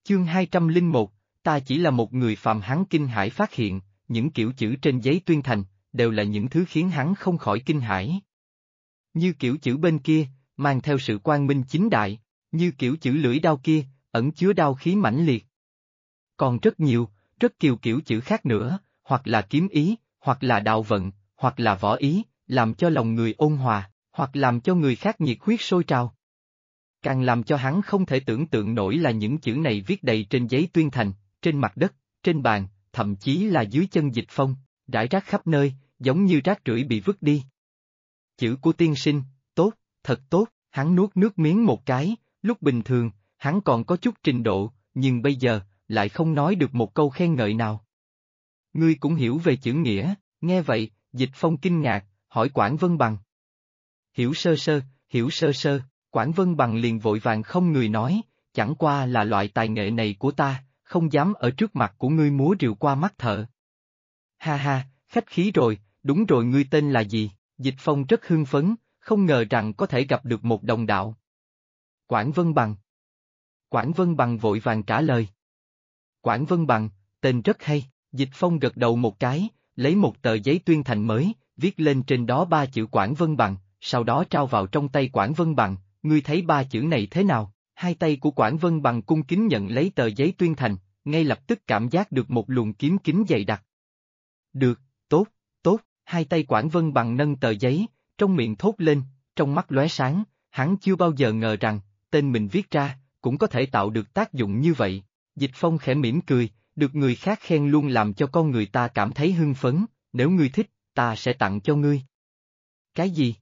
Chương 201, ta chỉ là một người phàm. Hắn kinh hãi phát hiện, những kiểu chữ trên giấy tuyên thành, đều là những thứ khiến hắn không khỏi kinh hãi. Như kiểu chữ bên kia, mang theo sự quang minh chính đại, như kiểu chữ lưỡi đao kia, ẩn chứa đao khí mãnh liệt. Còn rất nhiều, rất nhiều kiểu chữ khác nữa, hoặc là kiếm ý, hoặc là đạo vận, hoặc là võ ý, làm cho lòng người ôn hòa, hoặc làm cho người khác nhiệt huyết sôi trào. Càng làm cho hắn không thể tưởng tượng nổi là những chữ này viết đầy trên giấy tuyên thành, trên mặt đất, trên bàn, thậm chí là dưới chân Dịch Phong, rải rác khắp nơi, giống như rác rưởi bị vứt đi. Chữ của tiên sinh, tốt, thật tốt, hắn nuốt nước miếng một cái, lúc bình thường, hắn còn có chút trình độ, nhưng bây giờ, lại không nói được một câu khen ngợi nào. Ngươi cũng hiểu về chữ nghĩa, nghe vậy, Dịch Phong kinh ngạc, hỏi Quảng Vân Bằng. Hiểu sơ sơ, hiểu sơ sơ, Quảng Vân Bằng liền vội vàng không người nói, chẳng qua là loại tài nghệ này của ta, không dám ở trước mặt của ngươi múa rìu qua mắt thợ. Ha ha, khách khí rồi, đúng rồi, ngươi tên là gì? Dịch Phong rất hưng phấn, không ngờ rằng có thể gặp được một đồng đạo. Quảng Vân Bằng. Quảng Vân Bằng vội vàng trả lời. Quảng Vân Bằng, tên rất hay. Dịch Phong gật đầu một cái, lấy một tờ giấy tuyên thành mới, viết lên trên đó 3 chữ Quảng Vân Bằng, sau đó trao vào trong tay Quảng Vân Bằng. Ngươi thấy 3 chữ này thế nào? Hai tay của Quảng Vân Bằng cung kính nhận lấy tờ giấy tuyên thành, ngay lập tức cảm giác được một luồng kiếm kính dày đặc. Được, tốt, tốt, hai tay Quảng Vân Bằng nâng tờ giấy, trong miệng thốt lên, trong mắt lóe sáng, hắn chưa bao giờ ngờ rằng, tên mình viết ra, cũng có thể tạo được tác dụng như vậy. Dịch Phong khẽ mỉm cười, được người khác khen luôn làm cho con người ta cảm thấy hưng phấn, nếu ngươi thích, ta sẽ tặng cho ngươi. Cái gì?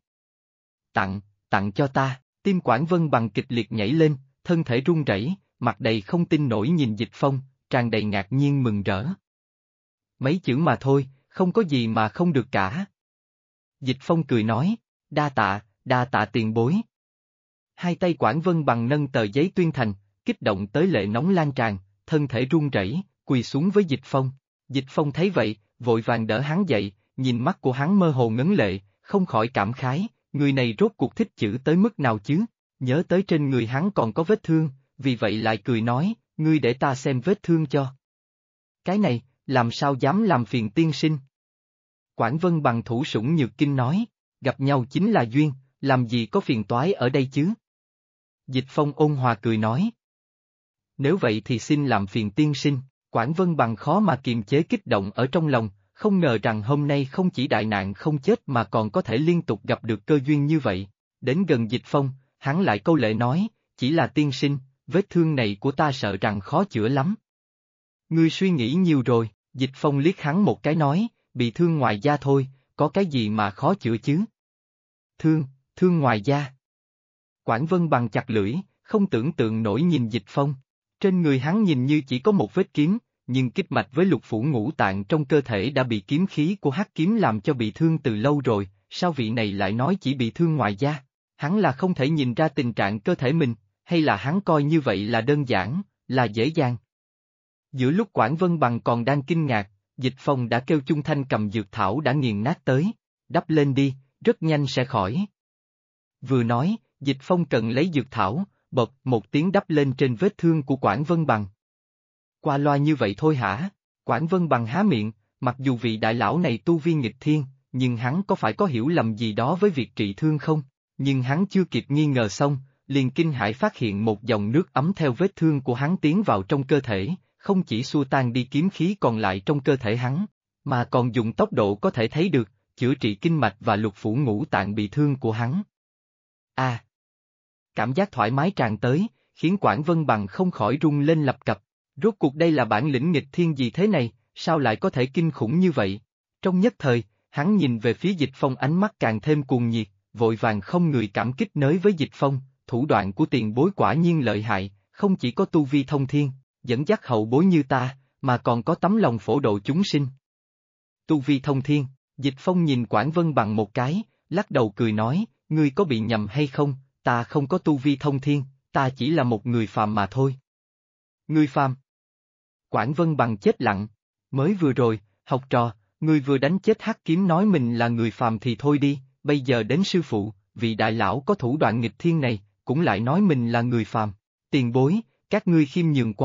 Tặng cho ta, tim Quảng Vân Bằng kịch liệt nhảy lên, thân thể run rẩy, mặt đầy không tin nổi nhìn Dịch Phong, tràn đầy ngạc nhiên mừng rỡ. Mấy chữ mà thôi, không có gì mà không được cả. Dịch Phong cười nói, đa tạ tiền bối. Hai tay Quảng Vân Bằng nâng tờ giấy tuyên thành, kích động tới lệ nóng lan tràn, thân thể run rẩy, quỳ xuống với Dịch Phong. Dịch Phong thấy vậy, vội vàng đỡ hắn dậy, nhìn mắt của hắn mơ hồ ngấn lệ, không khỏi cảm khái, người này rốt cuộc thích chữ tới mức nào chứ, nhớ tới trên người hắn còn có vết thương, vì vậy lại cười nói, ngươi để ta xem vết thương cho. Cái này, làm sao dám làm phiền tiên sinh? Quảng Vân Bằng thủ sủng nhược kinh nói, gặp nhau chính là duyên, làm gì có phiền toái ở đây chứ? Dịch Phong ôn hòa cười nói. Nếu vậy thì xin làm phiền tiên sinh. Quảng Vân Bằng khó mà kiềm chế kích động ở trong lòng, không ngờ rằng hôm nay không chỉ đại nạn không chết mà còn có thể liên tục gặp được cơ duyên như vậy. Đến gần Dịch Phong, hắn lại câu lệ nói, chỉ là tiên sinh, vết thương này của ta sợ rằng khó chữa lắm. Ngươi suy nghĩ nhiều rồi, Dịch Phong liếc hắn một cái nói, bị thương ngoài da thôi, có cái gì mà khó chữa chứ? Thương ngoài da. Quảng Vân Bằng chặt lưỡi, không tưởng tượng nổi nhìn Dịch Phong. Trên người hắn nhìn như chỉ có một vết kiếm, nhưng kích mạch với lục phủ ngũ tạng trong cơ thể đã bị kiếm khí của hắc kiếm làm cho bị thương từ lâu rồi, sao vị này lại nói chỉ bị thương ngoài da? Hắn là không thể nhìn ra tình trạng cơ thể mình, hay là hắn coi như vậy là đơn giản, là dễ dàng? Giữa lúc Quảng Vân Bằng còn đang kinh ngạc, Dịch Phong đã kêu Chung Thanh cầm dược thảo đã nghiền nát tới, đắp lên đi, rất nhanh sẽ khỏi. Vừa nói, Dịch Phong cần lấy dược thảo, bột một tiếng đắp lên trên vết thương của Quảng Vân Bằng. Qua loa như vậy thôi hả? Quảng Vân Bằng há miệng, mặc dù vị đại lão này tu vi nghịch thiên, nhưng hắn có phải có hiểu lầm gì đó với việc trị thương không? Nhưng hắn chưa kịp nghi ngờ xong, liền kinh hãi phát hiện một dòng nước ấm theo vết thương của hắn tiến vào trong cơ thể, không chỉ xua tan đi kiếm khí còn lại trong cơ thể hắn, mà còn dùng tốc độ có thể thấy được, chữa trị kinh mạch và lục phủ ngũ tạng bị thương của hắn. Cảm giác thoải mái tràn tới, khiến Quảng Vân Bằng không khỏi rung lên lập cập. Rốt cuộc đây là bản lĩnh nghịch thiên gì thế này, sao lại có thể kinh khủng như vậy? Trong nhất thời, hắn nhìn về phía Dịch Phong ánh mắt càng thêm cuồng nhiệt, vội vàng không người cảm kích nới với Dịch Phong, thủ đoạn của tiền bối quả nhiên lợi hại, không chỉ có tu vi thông thiên, dẫn dắt hậu bối như ta, mà còn có tấm lòng phổ độ chúng sinh. Tu vi thông thiên, Dịch Phong nhìn Quảng Vân Bằng một cái, lắc đầu cười nói, ngươi có bị nhầm hay không, ta không có tu vi thông thiên, ta chỉ là một người phàm mà thôi. Ngươi phàm? Quảng Vân Bằng chết lặng, mới vừa rồi, học trò, ngươi vừa đánh chết hắc kiếm nói mình là người phàm thì thôi đi, bây giờ đến sư phụ, vị đại lão có thủ đoạn nghịch thiên này, cũng lại nói mình là người phàm. Tiền bối, các ngươi khiêm nhường quá,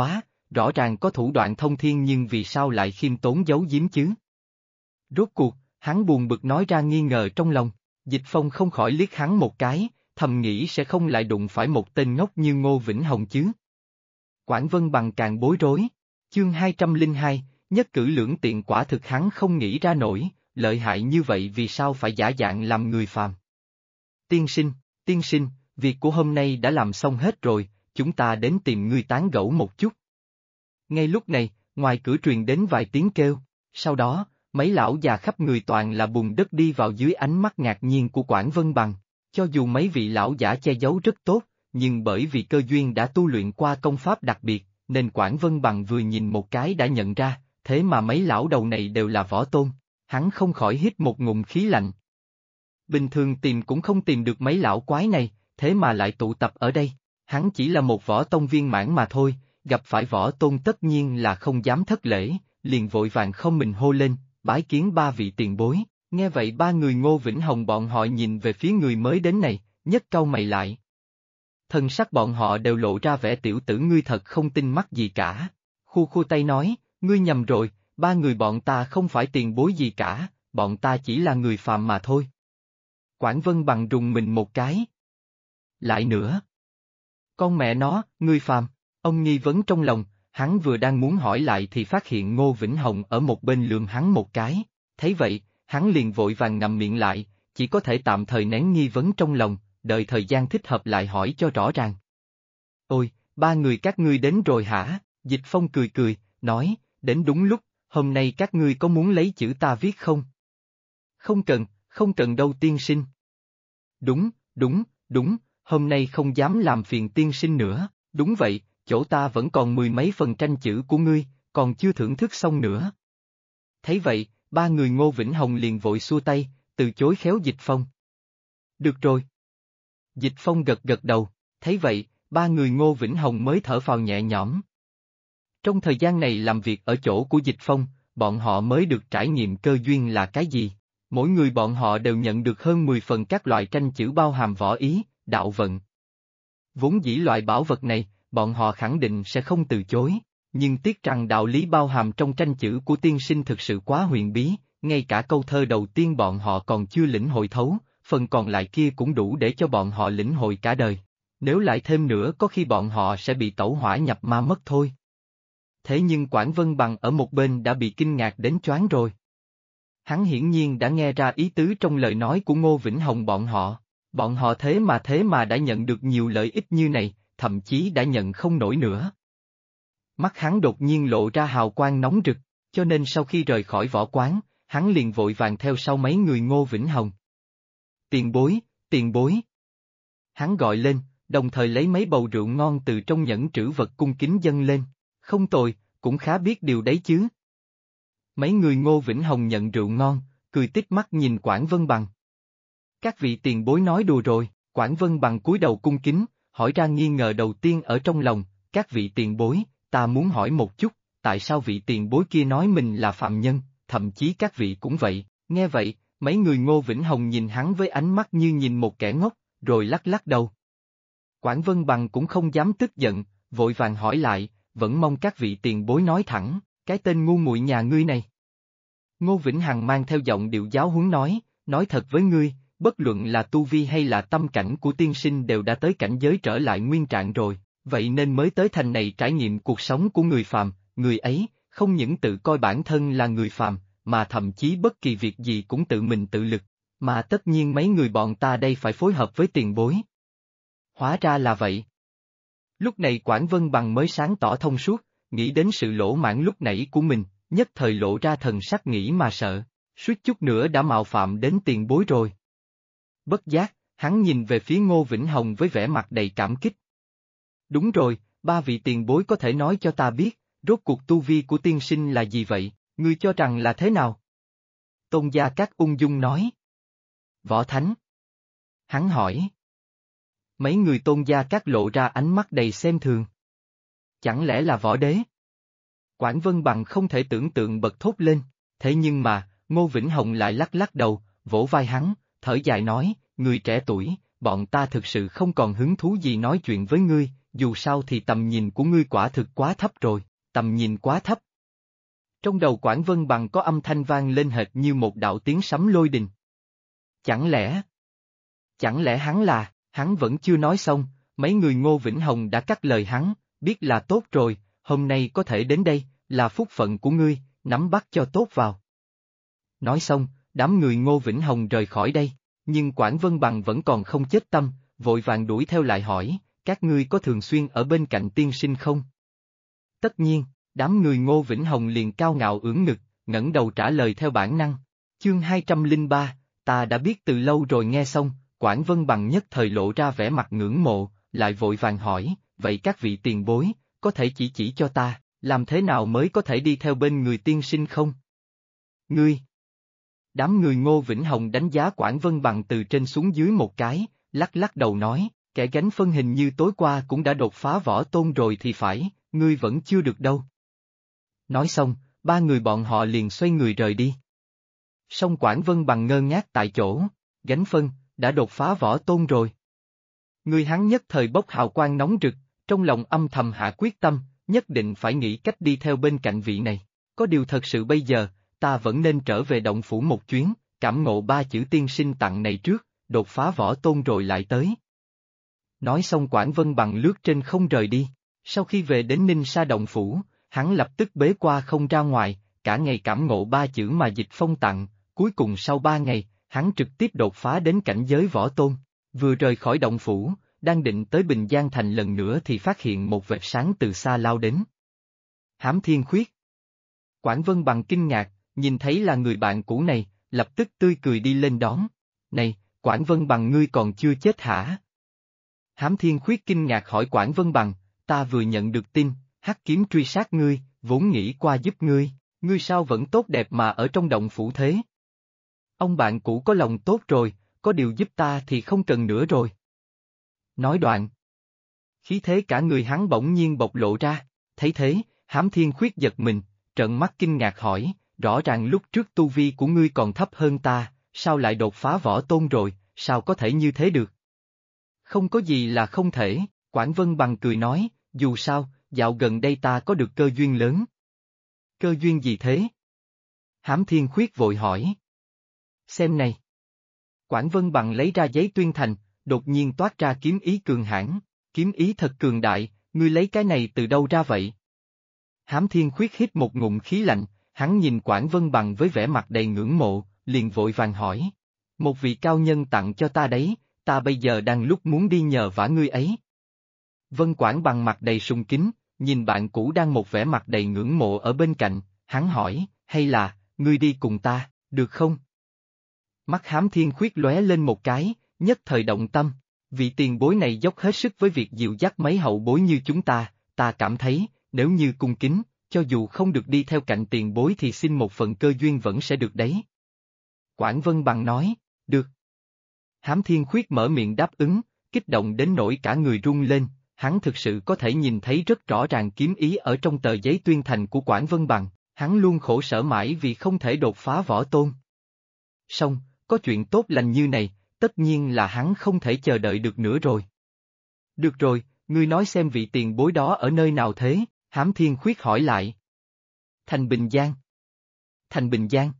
rõ ràng có thủ đoạn thông thiên nhưng vì sao lại khiêm tốn giấu giếm chứ? Rốt cuộc, hắn buồn bực nói ra nghi ngờ trong lòng, Dịch Phong không khỏi liếc hắn một cái, thầm nghĩ sẽ không lại đụng phải một tên ngốc như Ngô Vĩnh Hồng chứ. Quảng Vân Bằng càng bối rối, chương 202, nhất cử lưỡng tiện quả thực hắn không nghĩ ra nổi, lợi hại như vậy vì sao phải giả dạng làm người phàm. Tiên sinh, việc của hôm nay đã làm xong hết rồi, chúng ta đến tìm ngươi tán gẫu một chút. Ngay lúc này, ngoài cửa truyền đến vài tiếng kêu, sau đó, mấy lão già khắp người toàn là bùn đất đi vào dưới ánh mắt ngạc nhiên của Quảng Vân Bằng. Cho dù mấy vị lão giả che giấu rất tốt, nhưng bởi vì cơ duyên đã tu luyện qua công pháp đặc biệt, nên Quảng Vân Bằng vừa nhìn một cái đã nhận ra, thế mà mấy lão đầu này đều là võ tôn, hắn không khỏi hít một ngụm khí lạnh. Bình thường tìm cũng không tìm được mấy lão quái này, thế mà lại tụ tập ở đây, hắn chỉ là một võ tông viên mãn mà thôi, gặp phải võ tôn tất nhiên là không dám thất lễ, liền vội vàng không mình hô lên, bái kiến ba vị tiền bối. Nghe vậy ba người Ngô Vĩnh Hồng bọn họ nhìn về phía người mới đến này, nhất cau mày lại. Thần sắc bọn họ đều lộ ra vẻ tiểu tử ngươi thật không tin mắt gì cả. Khu khu tay nói, ngươi nhầm rồi, ba người bọn ta không phải tiền bối gì cả, bọn ta chỉ là người phàm mà thôi. Quảng Vân Bằng rùng mình một cái. Lại nữa. Con mẹ nó, ngươi phàm, ông nghi vấn trong lòng, hắn vừa đang muốn hỏi lại thì phát hiện Ngô Vĩnh Hồng ở một bên lườm hắn một cái, thấy vậy. Hắn liền vội vàng ngậm miệng lại, chỉ có thể tạm thời nén nghi vấn trong lòng, đợi thời gian thích hợp lại hỏi cho rõ ràng. Ôi, ba người các ngươi đến rồi hả? Dịch Phong cười cười, nói, đến đúng lúc, hôm nay các ngươi có muốn lấy chữ ta viết không? Không cần đâu tiên sinh. Đúng, hôm nay không dám làm phiền tiên sinh nữa, đúng vậy, chỗ ta vẫn còn 10 mấy phần tranh chữ của ngươi, còn chưa thưởng thức xong nữa. Thấy vậy, ba người Ngô Vĩnh Hồng liền vội xua tay, từ chối khéo Dịch Phong. Được rồi. Dịch Phong gật gật đầu, thấy vậy, ba người Ngô Vĩnh Hồng mới thở phào nhẹ nhõm. Trong thời gian này làm việc ở chỗ của Dịch Phong, bọn họ mới được trải nghiệm cơ duyên là cái gì. Mỗi người bọn họ đều nhận được hơn 10 phần các loại tranh chữ bao hàm võ ý, đạo vận. Vốn dĩ loại bảo vật này, bọn họ khẳng định sẽ không từ chối. Nhưng tiếc rằng đạo lý bao hàm trong tranh chữ của tiên sinh thực sự quá huyền bí, ngay cả câu thơ đầu tiên bọn họ còn chưa lĩnh hội thấu, phần còn lại kia cũng đủ để cho bọn họ lĩnh hội cả đời. Nếu lại thêm nữa có khi bọn họ sẽ bị tẩu hỏa nhập ma mất thôi. Thế nhưng Quảng Vân Bằng ở một bên đã bị kinh ngạc đến choáng rồi. Hắn hiển nhiên đã nghe ra ý tứ trong lời nói của Ngô Vĩnh Hồng bọn họ thế mà đã nhận được nhiều lợi ích như này, thậm chí đã nhận không nổi nữa. Mắt hắn đột nhiên lộ ra hào quang nóng rực, cho nên sau khi rời khỏi võ quán, hắn liền vội vàng theo sau mấy người Ngô Vĩnh Hồng. Tiền bối. Hắn gọi lên, đồng thời lấy mấy bầu rượu ngon từ trong nhẫn trữ vật cung kính dâng lên, không tồi, cũng khá biết điều đấy chứ. Mấy người Ngô Vĩnh Hồng nhận rượu ngon, cười tít mắt nhìn Quảng Vân Bằng. Các vị tiền bối nói đùa rồi, Quảng Vân Bằng cúi đầu cung kính, hỏi ra nghi ngờ đầu tiên ở trong lòng, các vị tiền bối. Ta muốn hỏi một chút, tại sao vị tiền bối kia nói mình là phạm nhân, thậm chí các vị cũng vậy, nghe vậy, mấy người Ngô Vĩnh Hồng nhìn hắn với ánh mắt như nhìn một kẻ ngốc, rồi lắc lắc đầu. Quảng Vân Bằng cũng không dám tức giận, vội vàng hỏi lại, vẫn mong các vị tiền bối nói thẳng, cái tên ngu muội nhà ngươi này. Ngô Vĩnh Hằng mang theo giọng điệu giáo huấn nói thật với ngươi, bất luận là tu vi hay là tâm cảnh của tiên sinh đều đã tới cảnh giới trở lại nguyên trạng rồi. Vậy nên mới tới thành này trải nghiệm cuộc sống của người phàm, người ấy, không những tự coi bản thân là người phàm, mà thậm chí bất kỳ việc gì cũng tự mình tự lực, mà tất nhiên mấy người bọn ta đây phải phối hợp với tiền bối. Hóa ra là vậy. Lúc này Quảng Vân Bằng mới sáng tỏ thông suốt, nghĩ đến sự lỗ mãn lúc nãy của mình, nhất thời lộ ra thần sắc nghĩ mà sợ, suýt chút nữa đã mạo phạm đến tiền bối rồi. Bất giác, hắn nhìn về phía Ngô Vĩnh Hồng với vẻ mặt đầy cảm kích. Đúng rồi, ba vị tiền bối có thể nói cho ta biết, rốt cuộc tu vi của tiên sinh là gì vậy, ngươi cho rằng là thế nào? Tôn Gia Các ung dung nói. Võ Thánh. Hắn hỏi. Mấy người Tôn Gia Các lộ ra ánh mắt đầy xem thường. Chẳng lẽ là võ đế? Quảng Vân Bằng không thể tưởng tượng bật thốt lên, thế nhưng mà, Ngô Vĩnh Hồng lại lắc lắc đầu, vỗ vai hắn, thở dài nói, người trẻ tuổi, bọn ta thực sự không còn hứng thú gì nói chuyện với ngươi, dù sao thì tầm nhìn của ngươi quả thực quá thấp rồi, tầm nhìn quá thấp. Trong đầu Quảng Vân Bằng có âm thanh vang lên hệt như một đạo tiếng sấm lôi đình. Chẳng lẽ hắn vẫn chưa nói xong, mấy người Ngô Vĩnh Hồng đã cắt lời hắn, biết là tốt rồi, hôm nay có thể đến đây, là phúc phận của ngươi, nắm bắt cho tốt vào. Nói xong, đám người Ngô Vĩnh Hồng rời khỏi đây, nhưng Quảng Vân Bằng vẫn còn không chết tâm, vội vàng đuổi theo lại hỏi, các ngươi có thường xuyên ở bên cạnh tiên sinh không? Tất nhiên, đám người Ngô Vĩnh Hồng liền cao ngạo ưỡn ngực, ngẩng đầu trả lời theo bản năng. Chương 203, ta đã biết từ lâu rồi. Nghe xong, Quảng Vân Bằng nhất thời lộ ra vẻ mặt ngưỡng mộ, lại vội vàng hỏi, vậy các vị tiền bối, có thể chỉ cho ta, làm thế nào mới có thể đi theo bên người tiên sinh không? Ngươi! Đám người Ngô Vĩnh Hồng đánh giá Quảng Vân Bằng từ trên xuống dưới một cái, lắc đầu nói, kẻ gánh phân hình như tối qua cũng đã đột phá võ tôn rồi thì phải, ngươi vẫn chưa được đâu. Nói xong, ba người bọn họ liền xoay người rời đi. Song Quảng Vân Bằng ngơ ngác tại chỗ, gánh phân, đã đột phá võ tôn rồi. Người hắn nhất thời bốc hào quang nóng rực, trong lòng âm thầm hạ quyết tâm, nhất định phải nghĩ cách đi theo bên cạnh vị này. Có điều thật sự bây giờ, ta vẫn nên trở về động phủ một chuyến, cảm ngộ ba chữ tiên sinh tặng này trước, đột phá võ tôn rồi lại tới. Nói xong Quảng Vân Bằng lướt trên không rời đi, sau khi về đến Ninh Sa động phủ, hắn lập tức bế qua không ra ngoài, cả ngày cảm ngộ ba chữ mà Dịch Phong tặng, cuối cùng sau 3 ngày, hắn trực tiếp đột phá đến cảnh giới võ tôn. Vừa rời khỏi động phủ, đang định tới Bình Giang Thành lần nữa thì phát hiện một vệt sáng từ xa lao đến. Hám Thiên Khuyết. Quảng Vân Bằng kinh ngạc, nhìn thấy là người bạn cũ này, lập tức tươi cười đi lên đón. Này, Quảng Vân Bằng ngươi còn chưa chết hả? Hám Thiên Khuyết kinh ngạc hỏi Quảng Vân Bằng, ta vừa nhận được tin, Hắc Kiếm truy sát ngươi, vốn nghĩ qua giúp ngươi sao vẫn tốt đẹp mà ở trong động phủ thế? Ông bạn cũ có lòng tốt rồi, có điều giúp ta thì không cần nữa rồi. Nói đoạn, khí thế cả người hắn bỗng nhiên bộc lộ ra, thấy thế, Hám Thiên Khuyết giật mình, trợn mắt kinh ngạc hỏi, rõ ràng lúc trước tu vi của ngươi còn thấp hơn ta, sao lại đột phá võ tôn rồi, sao có thể như thế được? Không có gì là không thể, Quảng Vân Bằng cười nói, dù sao, dạo gần đây ta có được cơ duyên lớn. Cơ duyên gì thế? Hám Thiên Khuyết vội hỏi. Xem này. Quảng Vân Bằng lấy ra giấy tuyên thành, đột nhiên toát ra kiếm ý cường hãn, kiếm ý thật cường đại, ngươi lấy cái này từ đâu ra vậy? Hám Thiên Khuyết hít một ngụm khí lạnh, hắn nhìn Quảng Vân Bằng với vẻ mặt đầy ngưỡng mộ, liền vội vàng hỏi. Một vị cao nhân tặng cho ta đấy, ta bây giờ đang lúc muốn đi nhờ vả ngươi ấy. Vân Quảng Bằng mặt đầy sùng kính, nhìn bạn cũ đang một vẻ mặt đầy ngưỡng mộ ở bên cạnh, hắn hỏi, hay là, ngươi đi cùng ta, được không? Mắt Hám Thiên Khuyết lóe lên một cái, nhất thời động tâm, vị tiền bối này dốc hết sức với việc dìu dắt mấy hậu bối như chúng ta cảm thấy, nếu như cung kính, cho dù không được đi theo cạnh tiền bối thì xin một phần cơ duyên vẫn sẽ được đấy. Quảng Vân Bằng nói, được. Hám Thiên Khuyết mở miệng đáp ứng, kích động đến nỗi cả người rung lên, hắn thực sự có thể nhìn thấy rất rõ ràng kiếm ý ở trong tờ giấy tuyên thành của Quảng Vân Bằng, hắn luôn khổ sở mãi vì không thể đột phá võ tôn. Song, có chuyện tốt lành như này, tất nhiên là hắn không thể chờ đợi được nữa rồi. Được rồi, ngươi nói xem vị tiền bối đó ở nơi nào thế? Hám Thiên Khuyết hỏi lại. Thành Bình Giang. Thành Bình Giang.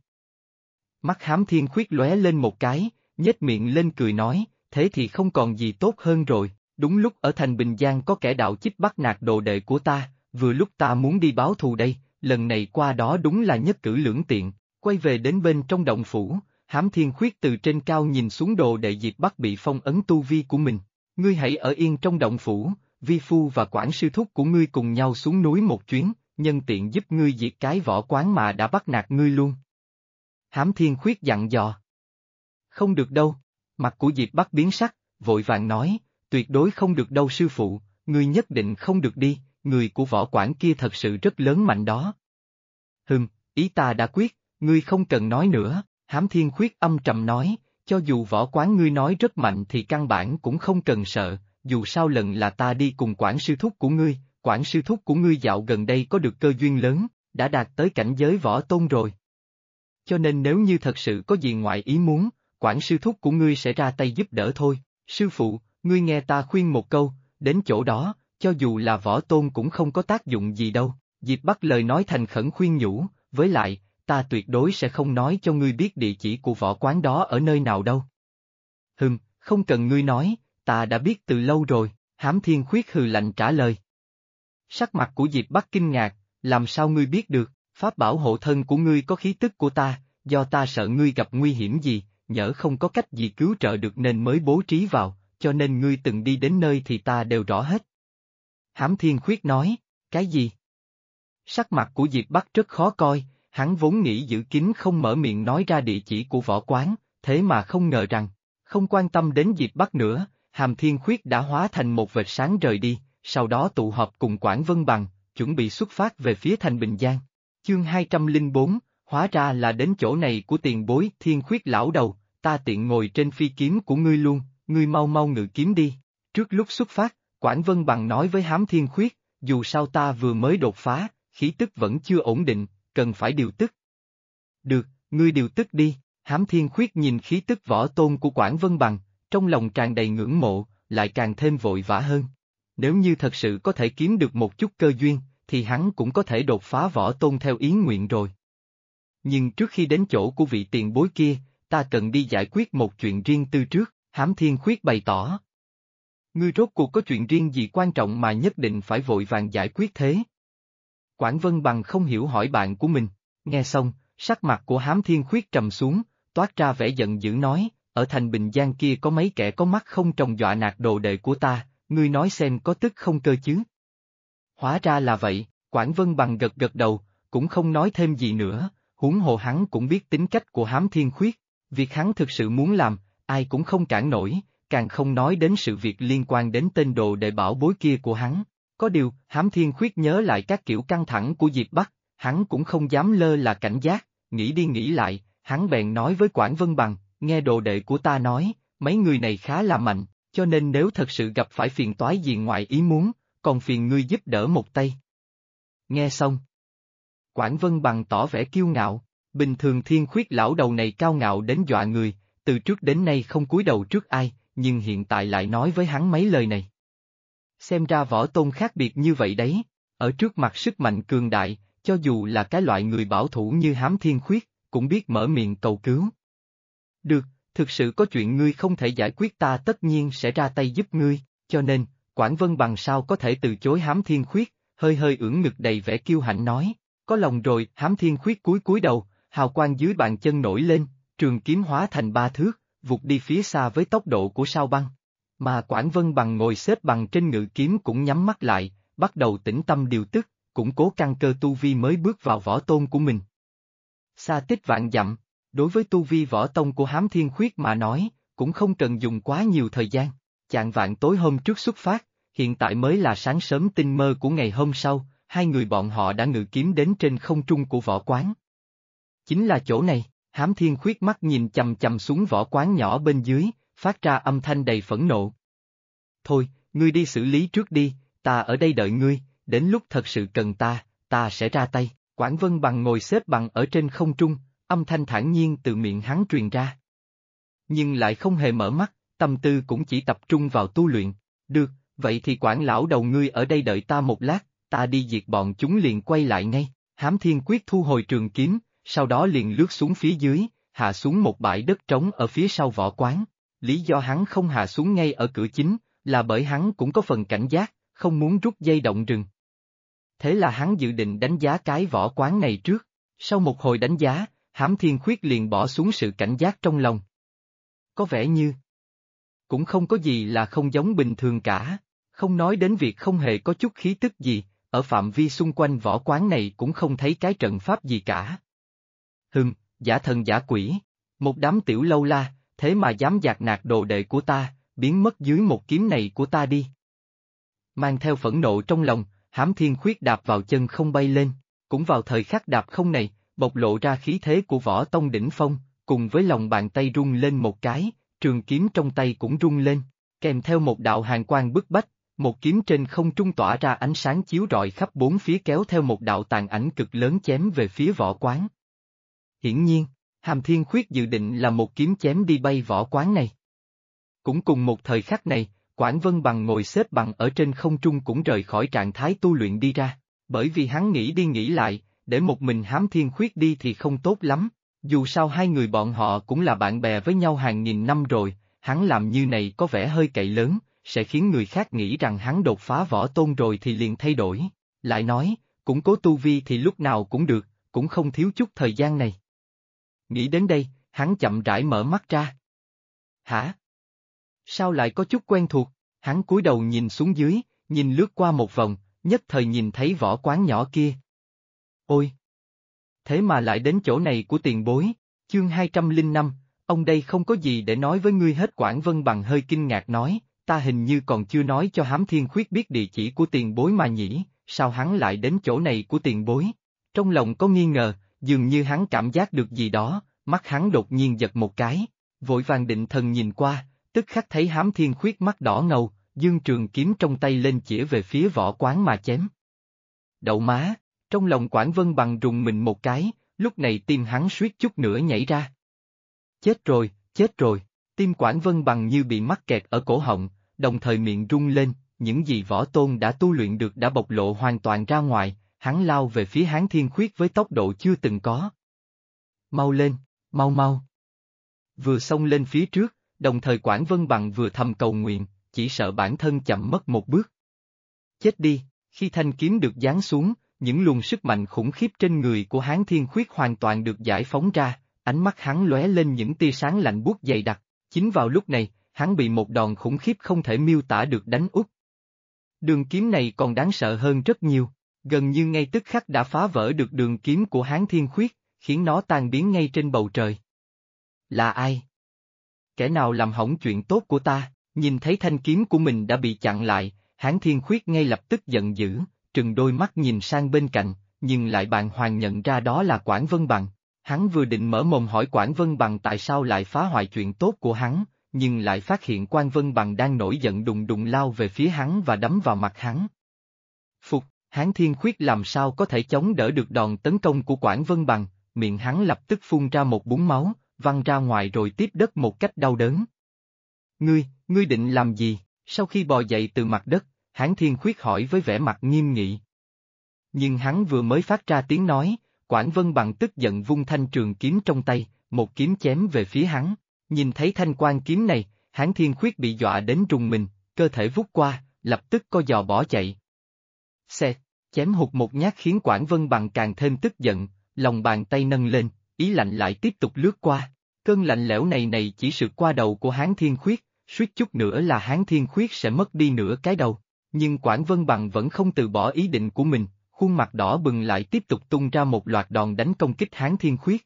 Mắt Hám Thiên Khuyết lóe lên một cái, nhếch miệng lên cười nói, thế thì không còn gì tốt hơn rồi, đúng lúc ở Thành Bình Giang có kẻ đạo chích bắt nạt đồ đệ của ta, vừa lúc ta muốn đi báo thù đây, lần này qua đó đúng là nhất cử lưỡng tiện, quay về đến bên trong động phủ, Hám Thiên Khuyết từ trên cao nhìn xuống đồ đệ Diệp Bắc bị phong ấn tu vi của mình, ngươi hãy ở yên trong động phủ, vi phu và quản sư thúc của ngươi cùng nhau xuống núi một chuyến, nhân tiện giúp ngươi diệt cái võ quán mà đã bắt nạt ngươi luôn. Hám Thiên Khuyết dặn dò. Không được đâu, mặt của Diệp Bắc biến sắc, vội vàng nói, tuyệt đối không được đâu sư phụ, ngươi nhất định không được đi, người của võ quán kia thật sự rất lớn mạnh đó. Ý ta đã quyết, ngươi không cần nói nữa, Hám Thiên Khuyết âm trầm nói, cho dù võ quán ngươi nói rất mạnh thì căn bản cũng không cần sợ, dù sao lần là ta đi cùng quản sư thúc của ngươi, quản sư thúc của ngươi dạo gần đây có được cơ duyên lớn, đã đạt tới cảnh giới võ tôn rồi. Cho nên nếu như thật sự có gì ngoại ý muốn, quản sư thúc của ngươi sẽ ra tay giúp đỡ thôi, sư phụ, ngươi nghe ta khuyên một câu, đến chỗ đó, cho dù là võ tôn cũng không có tác dụng gì đâu, Diệp Bắc lời nói thành khẩn khuyên nhủ, với lại, ta tuyệt đối sẽ không nói cho ngươi biết địa chỉ của võ quán đó ở nơi nào đâu. Không cần ngươi nói, ta đã biết từ lâu rồi, Hám Thiên Khuyết hừ lạnh trả lời. Sắc mặt của Diệp Bắc kinh ngạc, làm sao ngươi biết được, pháp bảo hộ thân của ngươi có khí tức của ta, do ta sợ ngươi gặp nguy hiểm gì, nhỡ không có cách gì cứu trợ được nên mới bố trí vào, cho nên ngươi từng đi đến nơi thì ta đều rõ hết. Hám Thiên Khuyết nói, cái gì? Sắc mặt của Diệp Bắc rất khó coi, hắn vốn nghĩ giữ kín không mở miệng nói ra địa chỉ của võ quán, thế mà không ngờ rằng, không quan tâm đến Diệp Bắc nữa, Hàm Thiên Khuyết đã hóa thành một vệt sáng rời đi, sau đó tụ họp cùng Quảng Vân Bằng, chuẩn bị xuất phát về phía thành Bình Giang. Chương 204, hóa ra là đến chỗ này của tiền bối Thiên Khuyết lão đầu, ta tiện ngồi trên phi kiếm của ngươi luôn, ngươi mau mau ngự kiếm đi. Trước lúc xuất phát, Quảng Vân Bằng nói với Hám Thiên Khuyết, dù sao ta vừa mới đột phá, khí tức vẫn chưa ổn định, cần phải điều tức. Được, ngươi điều tức đi, Hám Thiên Khuyết nhìn khí tức võ tôn của Quảng Vân Bằng, trong lòng tràn đầy ngưỡng mộ, lại càng thêm vội vã hơn. Nếu như thật sự có thể kiếm được một chút cơ duyên, thì hắn cũng có thể đột phá võ tôn theo ý nguyện rồi. Nhưng trước khi đến chỗ của vị tiền bối kia, ta cần đi giải quyết một chuyện riêng tư trước, Hám Thiên Khuyết bày tỏ. Ngươi rốt cuộc có chuyện riêng gì quan trọng mà nhất định phải vội vàng giải quyết thế? Quảng Vân Bằng không hiểu hỏi bạn của mình, nghe xong, sắc mặt của Hám Thiên Khuyết trầm xuống, toát ra vẻ giận dữ nói, ở thành Bình Giang kia có mấy kẻ có mắt không trồng dọa nạt đồ đệ của ta, ngươi nói xem có tức không cơ chứ? Hóa ra là vậy, Quảng Vân Bằng gật gật đầu, cũng không nói thêm gì nữa, huống hồ hắn cũng biết tính cách của Hám Thiên Khuyết, việc hắn thực sự muốn làm, ai cũng không cản nổi, càng không nói đến sự việc liên quan đến tên đồ đệ bảo bối kia của hắn. Có điều, Hám Thiên Khuyết nhớ lại các kiểu căng thẳng của Diệp Bắc, hắn cũng không dám lơ là cảnh giác, nghĩ đi nghĩ lại, hắn bèn nói với Quảng Vân Bằng, nghe đồ đệ của ta nói, mấy người này khá là mạnh, cho nên nếu thật sự gặp phải phiền toái gì ngoại ý muốn, còn phiền ngươi giúp đỡ một tay. Nghe xong, Quảng Vân Bằng tỏ vẻ kiêu ngạo, bình thường Thiên Khuyết lão đầu này cao ngạo đến dọa người, từ trước đến nay không cúi đầu trước ai, nhưng hiện tại lại nói với hắn mấy lời này. Xem ra võ tôn khác biệt như vậy đấy, ở trước mặt sức mạnh cường đại, cho dù là cái loại người bảo thủ như Hám Thiên Khuyết, cũng biết mở miệng cầu cứu. Được, thực sự có chuyện ngươi không thể giải quyết ta tất nhiên sẽ ra tay giúp ngươi, cho nên, Quảng Vân Bằng sao có thể từ chối Hám Thiên Khuyết, hơi hơi ưỡn ngực đầy vẻ kiêu hãnh nói, có lòng rồi, Hám Thiên Khuyết cúi cúi đầu, hào quang dưới bàn chân nổi lên, trường kiếm hóa thành 3 thước, vụt đi phía xa với tốc độ của sao băng. Mà Quảng Vân Bằng ngồi xếp bằng trên ngự kiếm cũng nhắm mắt lại, bắt đầu tĩnh tâm điều tức, củng cố căn cơ tu vi mới bước vào võ tôn của mình. Xa tích vạn dặm, đối với tu vi võ tông của Hám Thiên Khuyết mà nói, cũng không cần dùng quá nhiều thời gian, chạng vạn tối hôm trước xuất phát, hiện tại mới là sáng sớm tinh mơ của ngày hôm sau, hai người bọn họ đã ngự kiếm đến trên không trung của võ quán. Chính là chỗ này, Hám Thiên Khuyết mắt nhìn chằm chằm xuống võ quán nhỏ bên dưới, phát ra âm thanh đầy phẫn nộ. Thôi, ngươi đi xử lý trước đi, ta ở đây đợi ngươi, đến lúc thật sự cần ta sẽ ra tay. Quảng Vân Bằng ngồi xếp bằng ở trên không trung, âm thanh thản nhiên từ miệng hắn truyền ra. Nhưng lại không hề mở mắt, tâm tư cũng chỉ tập trung vào tu luyện. Được, vậy thì Quảng lão đầu ngươi ở đây đợi ta một lát, ta đi diệt bọn chúng liền quay lại ngay. Hám Thiên Quyết thu hồi trường kiếm, sau đó liền lướt xuống phía dưới, hạ xuống một bãi đất trống ở phía sau võ quán. Lý do hắn không hạ xuống ngay ở cửa chính, là bởi hắn cũng có phần cảnh giác, không muốn rút dây động rừng. Thế là hắn dự định đánh giá cái võ quán này trước. Sau một hồi đánh giá, Hám Thiên Khuyết liền bỏ xuống sự cảnh giác trong lòng. Có vẻ như cũng không có gì là không giống bình thường cả, không nói đến việc không hề có chút khí tức gì, ở phạm vi xung quanh võ quán này cũng không thấy cái trận pháp gì cả. Giả thần giả quỷ, một đám tiểu lâu la, thế mà dám dạt nạt đồ đệ của ta, biến mất dưới một kiếm này của ta đi. Mang theo phẫn nộ trong lòng, Hám Thiên Khuyết đạp vào chân không bay lên, cũng vào thời khắc đạp không này, bộc lộ ra khí thế của võ tông đỉnh phong, cùng với lòng bàn tay rung lên một cái, trường kiếm trong tay cũng rung lên, kèm theo một đạo hàn quang bức bách, một kiếm trên không trung tỏa ra ánh sáng chiếu rọi khắp bốn phía kéo theo một đạo tàn ảnh cực lớn chém về phía võ quán. Hiển nhiên, Hàm Thiên Khuyết dự định là một kiếm chém đi bay võ quán này. Cũng cùng một thời khắc này, Quảng Vân Bằng ngồi xếp bằng ở trên không trung cũng rời khỏi trạng thái tu luyện đi ra. Bởi vì hắn nghĩ đi nghĩ lại, để một mình Hám Thiên Khuyết đi thì không tốt lắm. Dù sao hai người bọn họ cũng là bạn bè với nhau hàng nghìn năm rồi, hắn làm như này có vẻ hơi cậy lớn, sẽ khiến người khác nghĩ rằng hắn đột phá võ tôn rồi thì liền thay đổi. Lại nói, củng cố tu vi thì lúc nào cũng được, cũng không thiếu chút thời gian này. Nghĩ đến đây, hắn chậm rãi mở mắt ra. Hả? Sao lại có chút quen thuộc? Hắn cúi đầu nhìn xuống dưới, nhìn lướt qua một vòng, nhất thời nhìn thấy võ quán nhỏ kia. Ôi! Thế mà lại đến chỗ này của tiền bối, chương 205, ông đây không có gì để nói với ngươi hết. Quảng Vân Bằng hơi kinh ngạc nói, ta hình như còn chưa nói cho Hám Thiên Khuyết biết địa chỉ của tiền bối mà nhỉ, sao hắn lại đến chỗ này của tiền bối? Trong lòng có nghi ngờ, dường như hắn cảm giác được gì đó, mắt hắn đột nhiên giật một cái, vội vàng định thần nhìn qua, tức khắc thấy Hám Thiên Khuyết mắt đỏ ngầu, giương trường kiếm trong tay lên chĩa về phía võ quán mà chém. Đậu má, trong lòng Quảng Vân Bằng rùng mình một cái, lúc này tim hắn suýt chút nữa nhảy ra. Chết rồi, tim Quảng Vân Bằng như bị mắc kẹt ở cổ họng, đồng thời miệng rung lên, những gì võ tôn đã tu luyện được đã bộc lộ hoàn toàn ra ngoài, hắn lao về phía Hán Thiên Khuyết với tốc độ chưa từng có. Mau lên, mau. Vừa xông lên phía trước, đồng thời Quảng Vân Bằng vừa thầm cầu nguyện, chỉ sợ bản thân chậm mất một bước. Chết đi, khi thanh kiếm được giáng xuống, những luồng sức mạnh khủng khiếp trên người của Hán Thiên Khuyết hoàn toàn được giải phóng ra, ánh mắt hắn lóe lên những tia sáng lạnh buốt dày đặc, chính vào lúc này, hắn bị một đòn khủng khiếp không thể miêu tả được đánh úp. Đường kiếm này còn đáng sợ hơn rất nhiều, gần như ngay tức khắc đã phá vỡ được đường kiếm của Hán Thiên Khuyết, khiến nó tan biến ngay trên bầu trời. Là ai? Kẻ nào làm hỏng chuyện tốt của ta? Nhìn thấy thanh kiếm của mình đã bị chặn lại, Hán Thiên Khuyết ngay lập tức giận dữ, trừng đôi mắt nhìn sang bên cạnh, nhưng lại bàng hoàng nhận ra đó là Quảng Vân Bằng. Hắn vừa định mở mồm hỏi Quảng Vân Bằng tại sao lại phá hoại chuyện tốt của hắn, nhưng lại phát hiện Quảng Vân Bằng đang nổi giận đùng đùng lao về phía hắn và đấm vào mặt hắn. Phục, Hán Thiên Khuyết làm sao có thể chống đỡ được đòn tấn công của Quảng Vân Bằng, miệng hắn lập tức phun ra một búng máu, văng ra ngoài rồi tiếp đất một cách đau đớn. Ngươi định làm gì? Sau khi bò dậy từ mặt đất, Hán Thiên Khuyết hỏi với vẻ mặt nghiêm nghị. Nhưng hắn vừa mới phát ra tiếng nói, Quảng Vân Bằng tức giận vung thanh trường kiếm trong tay, một kiếm chém về phía hắn. Nhìn thấy thanh quan kiếm này, Hán Thiên Khuyết bị dọa đến rùng mình, cơ thể vút qua, lập tức co giò bỏ chạy. Xẹt, chém hụt một nhát khiến Quảng Vân Bằng càng thêm tức giận, lòng bàn tay nâng lên, ý lạnh lại tiếp tục lướt qua. Cơn lạnh lẽo này chỉ sượt qua đầu của Hán Thiên Khuyết, suýt chút nữa là Hán Thiên Khuyết sẽ mất đi nửa cái đầu. Nhưng Quảng Vân Bằng vẫn không từ bỏ ý định của mình, khuôn mặt đỏ bừng lại tiếp tục tung ra một loạt đòn đánh công kích Hán Thiên Khuyết.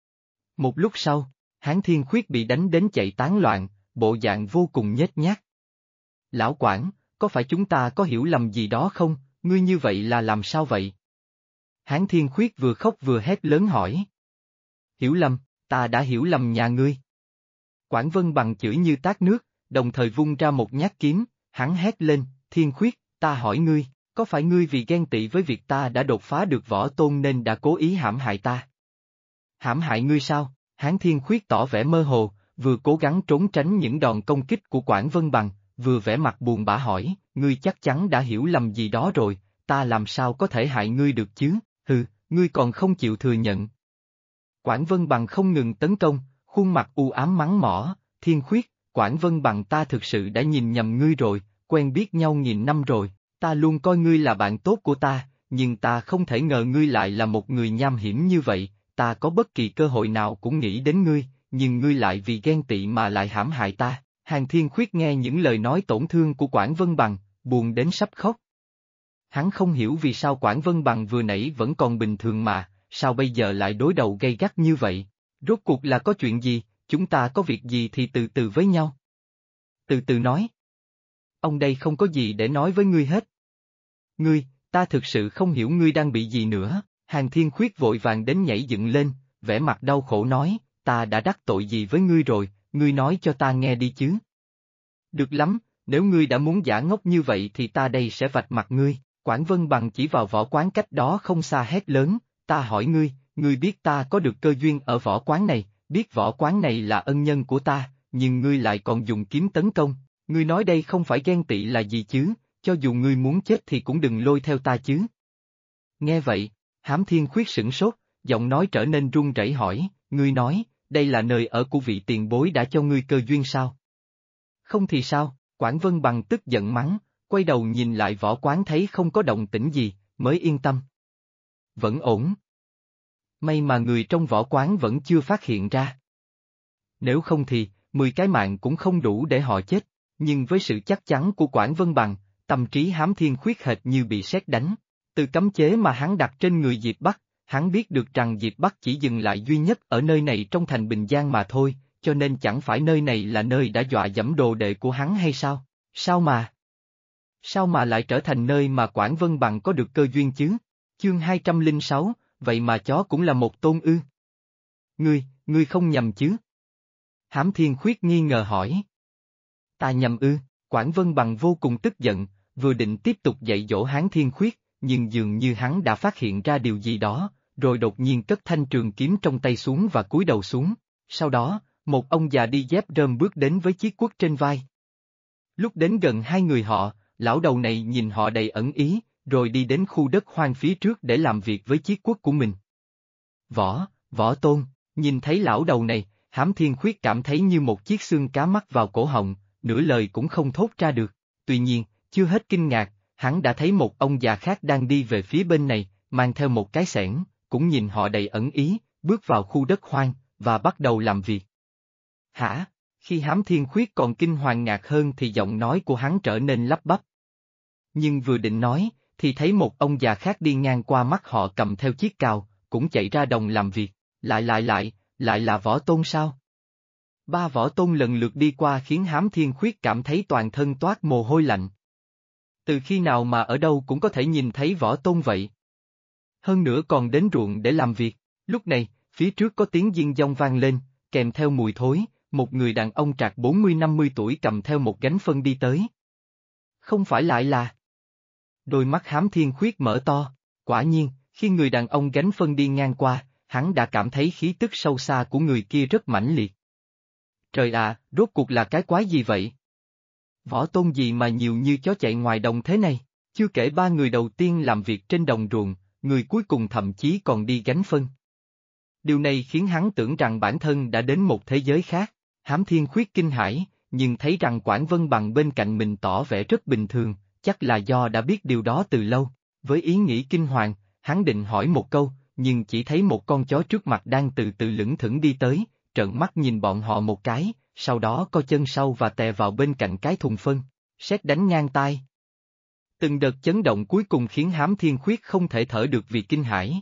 Một lúc sau, Hán Thiên Khuyết bị đánh đến chạy tán loạn, bộ dạng vô cùng nhếch nhác. Lão Quảng, có phải chúng ta có hiểu lầm gì đó không, ngươi như vậy là làm sao vậy? Hán Thiên Khuyết vừa khóc vừa hét lớn hỏi. Hiểu lầm, ta đã hiểu lầm nhà ngươi. Quảng Vân Bằng chửi như tát nước, đồng thời vung ra một nhát kiếm, hắn hét lên, Thiên Khuyết, ta hỏi ngươi, có phải ngươi vì ghen tị với việc ta đã đột phá được võ tôn nên đã cố ý hãm hại ta? Hãm hại ngươi sao? Hán Thiên Khuyết tỏ vẻ mơ hồ, vừa cố gắng trốn tránh những đòn công kích của Quảng Vân Bằng, vừa vẻ mặt buồn bã hỏi, ngươi chắc chắn đã hiểu lầm gì đó rồi, ta làm sao có thể hại ngươi được chứ, ngươi còn không chịu thừa nhận. Quảng Vân Bằng không ngừng tấn công, khuôn mặt u ám mắng mỏ, Thiên Khuyết, Quảng Vân Bằng ta thực sự đã nhìn nhầm ngươi rồi, quen biết nhau nghìn năm rồi, ta luôn coi ngươi là bạn tốt của ta, nhưng ta không thể ngờ ngươi lại là một người nham hiểm như vậy, ta có bất kỳ cơ hội nào cũng nghĩ đến ngươi, nhưng ngươi lại vì ghen tị mà lại hãm hại ta. Hàn Thiên Khuyết nghe những lời nói tổn thương của Quảng Vân Bằng, buồn đến sắp khóc. Hắn không hiểu vì sao Quảng Vân Bằng vừa nãy vẫn còn bình thường mà, sao bây giờ lại đối đầu gay gắt như vậy? Rốt cuộc là có chuyện gì, chúng ta có việc gì thì từ từ với nhau. Từ từ nói. Ông đây không có gì để nói với ngươi hết. Ngươi, ta thực sự không hiểu ngươi đang bị gì nữa. Hàn Thiên Khuyết vội vàng đến nhảy dựng lên, vẻ mặt đau khổ nói, ta đã đắc tội gì với ngươi rồi, ngươi nói cho ta nghe đi chứ. Được lắm, nếu ngươi đã muốn giả ngốc như vậy thì ta đây sẽ vạch mặt ngươi. Quảng Vân Bằng chỉ vào võ quán cách đó không xa hét lớn, ta hỏi ngươi biết ta có được cơ duyên ở võ quán này, biết võ quán này là ân nhân của ta, nhưng ngươi lại còn dùng kiếm tấn công, ngươi nói đây không phải ghen tị là gì chứ, cho dù ngươi muốn chết thì cũng đừng lôi theo ta chứ. Nghe vậy, Hám Thiên Khuyết sửng sốt, giọng nói trở nên run rẩy hỏi, ngươi nói, đây là nơi ở của vị tiền bối đã cho ngươi cơ duyên sao? Không thì sao? Quảng Vân Bằng tức giận mắng, quay đầu nhìn lại Võ Quán thấy không có động tĩnh gì, mới yên tâm. Vẫn ổn. May mà người trong Võ Quán vẫn chưa phát hiện ra. Nếu không thì, 10 cái mạng cũng không đủ để họ chết, nhưng với sự chắc chắn của Quảng Vân Bằng, tâm trí Hám Thiên Khuyết hệt như bị sét đánh. Từ cấm chế mà hắn đặt trên người Diệp Bắc, hắn biết được rằng Diệp Bắc chỉ dừng lại duy nhất ở nơi này trong thành Bình Giang mà thôi, cho nên chẳng phải nơi này là nơi đã dọa dẫm đồ đệ của hắn hay sao? Sao mà? Sao mà lại trở thành nơi mà Quảng Vân Bằng có được cơ duyên chứ? Chương 206, vậy mà chó cũng là một tôn ư? Ngươi không nhầm chứ? Hám Thiên Khuyết nghi ngờ hỏi. Ta nhầm ư? Quảng Vân Bằng vô cùng tức giận, vừa định tiếp tục dạy dỗ Hán Thiên Khuyết, nhưng dường như hắn đã phát hiện ra điều gì đó, rồi đột nhiên cất thanh trường kiếm trong tay xuống và cúi đầu xuống. Sau đó, một ông già đi dép rơm bước đến với chiếc cuốc trên vai. Lúc đến gần hai người họ, lão đầu này nhìn họ đầy ẩn ý, rồi đi đến khu đất hoang phía trước để làm việc với chiếc cuốc của mình. Võ Tôn, nhìn thấy lão đầu này, Hám Thiên Khuyết cảm thấy như một chiếc xương cá mắc vào cổ họng, nửa lời cũng không thốt ra được. Tuy nhiên, chưa hết kinh ngạc, hắn đã thấy một ông già khác đang đi về phía bên này, mang theo một cái xẻng, cũng nhìn họ đầy ẩn ý, bước vào khu đất hoang, và bắt đầu làm việc. Hả? Khi Hám Thiên Khuyết còn kinh hoàng ngạc hơn thì giọng nói của hắn trở nên lắp bắp. Nhưng vừa định nói, thì thấy một ông già khác đi ngang qua mắt họ cầm theo chiếc cào, cũng chạy ra đồng làm việc. Lại là Võ Tôn sao? Ba Võ Tôn lần lượt đi qua khiến Hám Thiên Khuyết cảm thấy toàn thân toát mồ hôi lạnh. Từ khi nào mà ở đâu cũng có thể nhìn thấy Võ Tôn vậy? Hơn nữa còn đến ruộng để làm việc. Lúc này, phía trước có tiếng diên dong vang lên, kèm theo mùi thối, một người đàn ông trạc 40-50 tuổi cầm theo một gánh phân đi tới. Không phải lại là... Đôi mắt Hám Thiên Khuyết mở to, quả nhiên, khi người đàn ông gánh phân đi ngang qua, hắn đã cảm thấy khí tức sâu xa của người kia rất mãnh liệt. Trời ạ, rốt cuộc là cái quái gì vậy? Võ Tôn gì mà nhiều như chó chạy ngoài đồng thế này? Chưa kể ba người đầu tiên làm việc trên đồng ruộng, người cuối cùng thậm chí còn đi gánh phân. Điều này khiến hắn tưởng rằng bản thân đã đến một thế giới khác. Hám Thiên Khuyết kinh hãi, nhưng thấy rằng Quảng Vân Bằng bên cạnh mình tỏ vẻ rất bình thường, chắc là do đã biết điều đó từ lâu. Với ý nghĩ kinh hoàng, hắn định hỏi một câu, nhưng chỉ thấy một con chó trước mặt đang từ từ lững thững đi tới, trợn mắt nhìn bọn họ một cái, sau đó co chân sau và tè vào bên cạnh cái thùng phân, sét đánh ngang tai. Từng đợt chấn động cuối cùng khiến Hám Thiên Khuyết không thể thở được vì kinh hãi.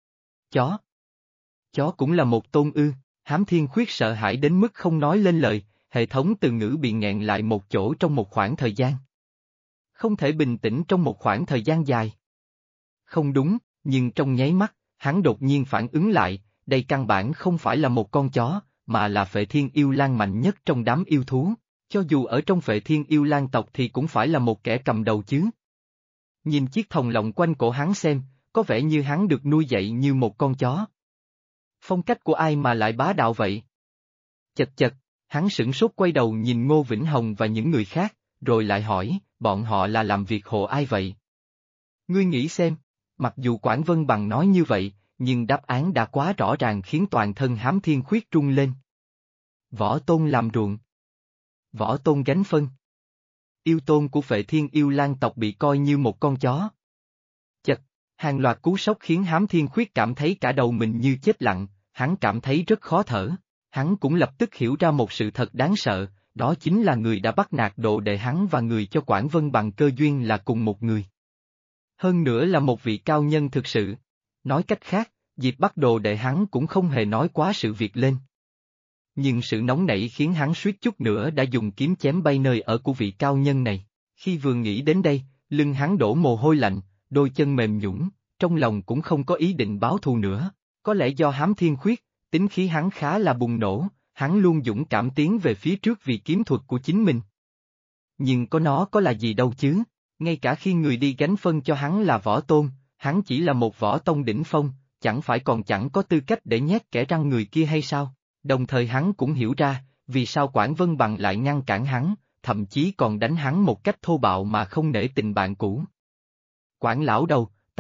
Chó cũng là một tôn ư? Hám Thiên Khuyết sợ hãi đến mức không nói lên lời, hệ thống từ ngữ bị nghẹn lại một chỗ trong một khoảng thời gian. Không thể bình tĩnh trong một khoảng thời gian dài. Không đúng, nhưng trong nháy mắt, hắn đột nhiên phản ứng lại, đây căn bản không phải là một con chó, mà là Phệ Thiên Yêu Lang mạnh nhất trong đám yêu thú, cho dù ở trong Phệ Thiên Yêu Lang tộc thì cũng phải là một kẻ cầm đầu chứ. Nhìn chiếc thòng lọng quanh cổ hắn xem, có vẻ như hắn được nuôi dạy như một con chó. Phong cách của ai mà lại bá đạo vậy? Chật, hắn sửng sốt quay đầu nhìn Ngô Vĩnh Hồng và những người khác, rồi lại hỏi, bọn họ là làm việc hộ ai vậy? Ngươi nghĩ xem, mặc dù Quảng Vân Bằng nói như vậy, nhưng đáp án đã quá rõ ràng khiến toàn thân Hám Thiên Khuyết rung lên. Võ Tôn làm ruộng. Võ Tôn gánh phân. Yêu tôn của Phệ Thiên Yêu Lang tộc bị coi như một con chó. Hàng loạt cú sốc khiến Hám Thiên Khuyết cảm thấy cả đầu mình như chết lặng, hắn cảm thấy rất khó thở. Hắn cũng lập tức hiểu ra một sự thật đáng sợ, đó chính là người đã bắt nạt đồ đệ hắn và người cho Quảng Vân Bằng cơ duyên là cùng một người. Hơn nữa là một vị cao nhân thực sự. Nói cách khác, Diệp Bắc đồ đệ hắn cũng không hề nói quá sự việc lên. Nhưng sự nóng nảy khiến hắn suýt chút nữa đã dùng kiếm chém bay nơi ở của vị cao nhân này. Khi vừa nghĩ đến đây, lưng hắn đổ mồ hôi lạnh, đôi chân mềm nhũn, trong lòng cũng không có ý định báo thù nữa. Có lẽ do Hám Thiên Khuyết, tính khí hắn khá là bùng nổ, hắn luôn dũng cảm tiến về phía trước vì kiếm thuật của chính mình. Nhưng nó có là gì đâu chứ, ngay cả khi người đi gánh phân cho hắn là Võ Tôn, hắn chỉ là một võ tông đỉnh phong, chẳng phải còn chẳng có tư cách để nhét kẻ răng người kia hay sao? Đồng thời hắn cũng hiểu ra, vì sao Quảng Vân Bằng lại ngăn cản hắn, thậm chí còn đánh hắn một cách thô bạo mà không nể tình bạn cũ. Quảng lão đầu,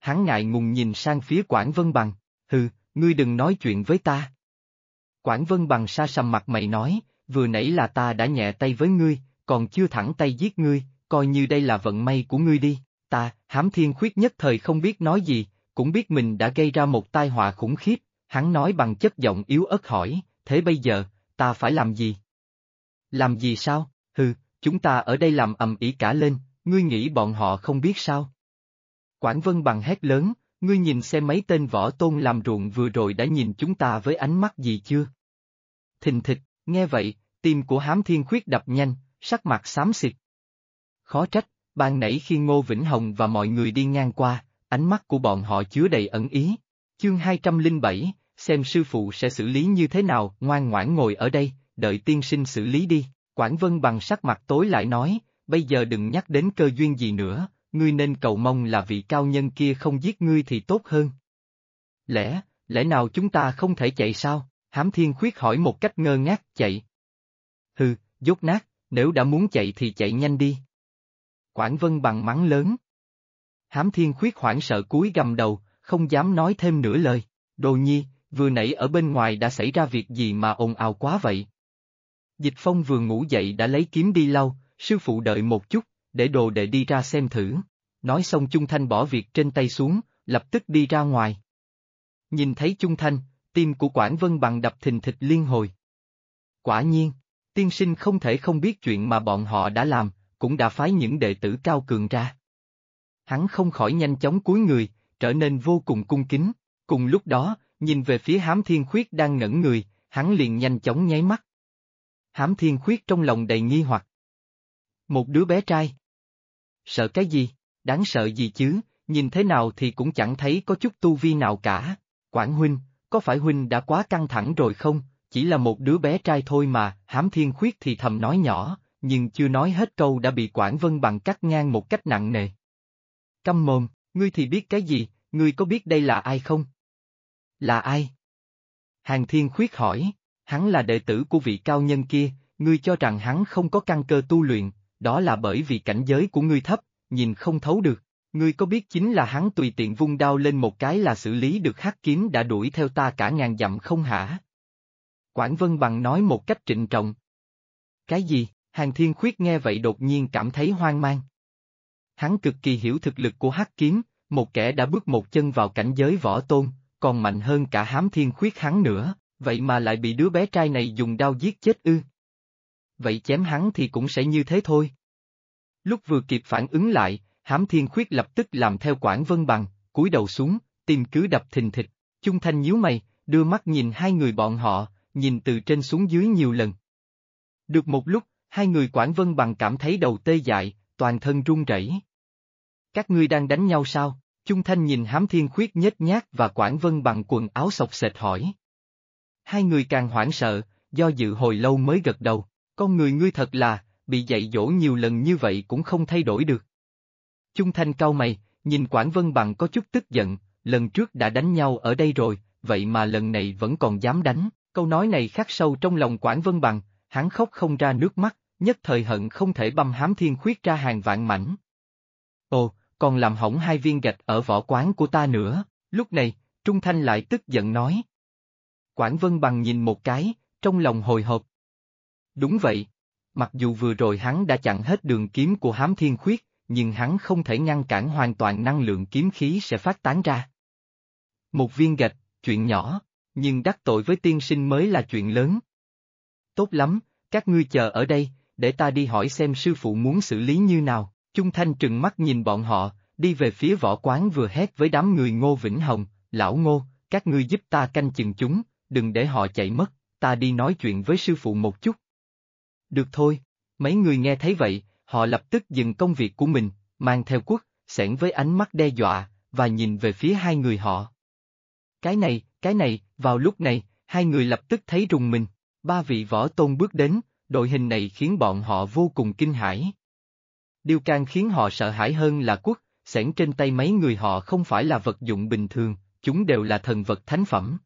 hắn ngại ngùng nhìn sang phía Quảng Vân Bằng, hừ, ngươi đừng nói chuyện với ta. Quảng Vân Bằng sa sầm mặt mày nói, vừa nãy là ta đã nhẹ tay với ngươi, còn chưa thẳng tay giết ngươi, coi như đây là vận may của ngươi đi. Hám Thiên Khuyết nhất thời không biết nói gì, cũng biết mình đã gây ra một tai họa khủng khiếp, hắn nói bằng chất giọng yếu ớt hỏi, thế bây giờ, ta phải làm gì? Làm gì sao? Hừ, chúng ta ở đây làm ầm ĩ cả lên, ngươi nghĩ bọn họ không biết sao? Quảng Vân Bằng hét lớn, ngươi nhìn xem mấy tên võ tôn làm ruộng vừa rồi đã nhìn chúng ta với ánh mắt gì chưa? Thình thịch, nghe vậy, tim của Hám Thiên Khuyết đập nhanh, sắc mặt xám xịt. Khó trách, ban nãy khi Ngô Vĩnh Hồng và mọi người đi ngang qua, ánh mắt của bọn họ chứa đầy ẩn ý. Chương 207, xem sư phụ sẽ xử lý như thế nào, ngoan ngoãn ngồi ở đây, đợi tiên sinh xử lý đi. Quảng Vân Bằng sắc mặt tối lại nói, bây giờ đừng nhắc đến cơ duyên gì nữa, ngươi nên cầu mong là vị cao nhân kia không giết ngươi thì tốt hơn. Lẽ nào chúng ta không thể chạy sao? Hám Thiên Khuyết hỏi một cách ngơ ngác, chạy. Hừ, dốt nát, nếu đã muốn chạy thì chạy nhanh đi. Quảng Vân Bằng mắng lớn. Hám Thiên Khuyết hoảng sợ cúi gằm đầu, không dám nói thêm nửa lời. Đồ Nhi, vừa nãy ở bên ngoài đã xảy ra việc gì mà ồn ào quá vậy? Dịch Phong vừa ngủ dậy đã lấy kiếm đi lau, sư phụ đợi một chút, để đồ đệ đi ra xem thử. Nói xong Chung Thanh bỏ việc trên tay xuống, lập tức đi ra ngoài. Nhìn thấy Chung Thanh, tim của Quảng Vân Bằng đập thình thịch liên hồi. Quả nhiên, tiên sinh không thể không biết chuyện mà bọn họ đã làm, cũng đã phái những đệ tử cao cường ra. Hắn không khỏi nhanh chóng cúi người, trở nên vô cùng cung kính, cùng lúc đó, nhìn về phía Hám Thiên Khuyết đang ngẩn người, hắn liền nhanh chóng nháy mắt. Hám Thiên Khuyết trong lòng đầy nghi hoặc. Một đứa bé trai. Sợ cái gì? Đáng sợ gì chứ, nhìn thế nào thì cũng chẳng thấy có chút tu vi nào cả. Quảng huynh, có phải huynh đã quá căng thẳng rồi không? Chỉ là một đứa bé trai thôi mà, Hám Thiên Khuyết thì thầm nói nhỏ, nhưng chưa nói hết câu đã bị Quảng Vân Bằng cắt ngang một cách nặng nề. Câm mồm, ngươi thì biết cái gì, ngươi có biết đây là ai không? Là ai? Hàn Thiên Khuyết hỏi, hắn là đệ tử của vị cao nhân kia, ngươi cho rằng hắn không có căn cơ tu luyện, đó là bởi vì cảnh giới của ngươi thấp, nhìn không thấu được. Ngươi có biết chính là hắn tùy tiện vung đao lên một cái là xử lý được hắc kiếm đã đuổi theo ta cả ngàn dặm không hả? Quảng Vân Bằng nói một cách trịnh trọng. Cái gì? Hàn Thiên Khuyết nghe vậy đột nhiên cảm thấy hoang mang. Hắn cực kỳ hiểu thực lực của hắc kiếm, một kẻ đã bước một chân vào cảnh giới võ tôn, còn mạnh hơn cả Hám Thiên Khuyết hắn nữa, vậy mà lại bị đứa bé trai này dùng đao giết chết ư? Vậy chém hắn thì cũng sẽ như thế thôi. Lúc vừa kịp phản ứng lại, Hám Thiên Khuyết lập tức làm theo Quảng Vân Bằng, cúi đầu xuống, tim cứ đập thình thịch. Chung Thanh nhíu mày, đưa mắt nhìn hai người bọn họ, nhìn từ trên xuống dưới nhiều lần. Được một lúc, hai người Quảng Vân Bằng cảm thấy đầu tê dại, toàn thân run rẩy. Các ngươi đang đánh nhau sao? Chung Thanh nhìn Hám Thiên Khuyết nhếch nhác và Quảng Vân Bằng quần áo xộc xệch hỏi. Hai người càng hoảng sợ, do dự hồi lâu mới gật đầu, con người ngươi thật là, bị dạy dỗ nhiều lần như vậy cũng không thay đổi được. Chung Thanh cau mày, nhìn Quảng Vân Bằng có chút tức giận, lần trước đã đánh nhau ở đây rồi, vậy mà lần này vẫn còn dám đánh, câu nói này khắc sâu trong lòng Quảng Vân Bằng, hắn khóc không ra nước mắt, nhất thời hận không thể băm Hám Thiên Khuyết ra hàng vạn mảnh. Ồ, còn làm hỏng hai viên gạch ở võ quán của ta nữa, lúc này, Trung Thanh lại tức giận nói. Quảng Vân Bằng nhìn một cái, trong lòng hồi hộp. Đúng vậy, mặc dù vừa rồi hắn đã chặn hết đường kiếm của Hám Thiên Khuyết, nhưng hắn không thể ngăn cản hoàn toàn năng lượng kiếm khí sẽ phát tán ra. Một viên gạch, chuyện nhỏ, nhưng đắc tội với tiên sinh mới là chuyện lớn. Tốt lắm, các ngươi chờ ở đây, để ta đi hỏi xem sư phụ muốn xử lý như nào. Chung Thanh trừng mắt nhìn bọn họ, đi về phía võ quán vừa hét với đám người Ngô Vĩnh Hồng, lão Ngô, các ngươi giúp ta canh chừng chúng, đừng để họ chạy mất, ta đi nói chuyện với sư phụ một chút. Được thôi, mấy người nghe thấy vậy, họ lập tức dừng công việc của mình, mang theo cuốc, xẻng với ánh mắt đe dọa, và nhìn về phía hai người họ. Cái này, vào lúc này, hai người lập tức thấy rùng mình, ba vị võ tôn bước đến, đội hình này khiến bọn họ vô cùng kinh hãi. Điều càng khiến họ sợ hãi hơn là cuốc, xẻng trên tay mấy người họ không phải là vật dụng bình thường, chúng đều là thần vật thánh phẩm.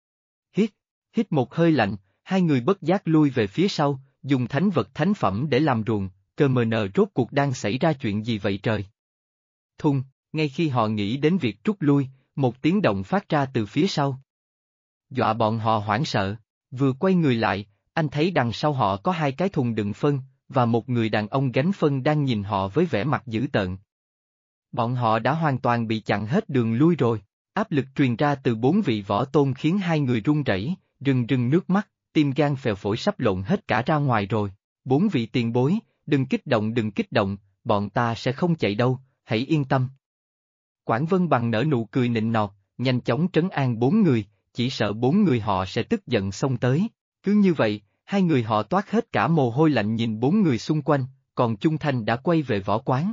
Hít một hơi lạnh, hai người bất giác lui về phía sau, dùng thánh vật thánh phẩm để làm ruộng, cơ mờ nờ rốt cuộc đang xảy ra chuyện gì vậy trời? Thùng, Ngay khi họ nghĩ đến việc rút lui, một tiếng động phát ra từ phía sau. Dọa bọn họ hoảng sợ, vừa quay người lại, anh thấy đằng sau họ có hai cái thùng đựng phân, và một người đàn ông gánh phân đang nhìn họ với vẻ mặt dữ tợn. Bọn họ đã hoàn toàn bị chặn hết đường lui rồi, áp lực truyền ra từ bốn vị võ tôn khiến hai người run rẩy, rưng rưng nước mắt, tim gan phèo phổi sắp lộn hết cả ra ngoài rồi. Bốn vị tiền bối, đừng kích động, bọn ta sẽ không chạy đâu, hãy yên tâm. Quảng Vân Bằng nở nụ cười nịnh nọt, nhanh chóng trấn an bốn người, chỉ sợ bốn người họ sẽ tức giận xông tới. Cứ như vậy, hai người họ toát hết cả mồ hôi lạnh nhìn bốn người xung quanh, còn Chung Thanh đã quay về võ quán.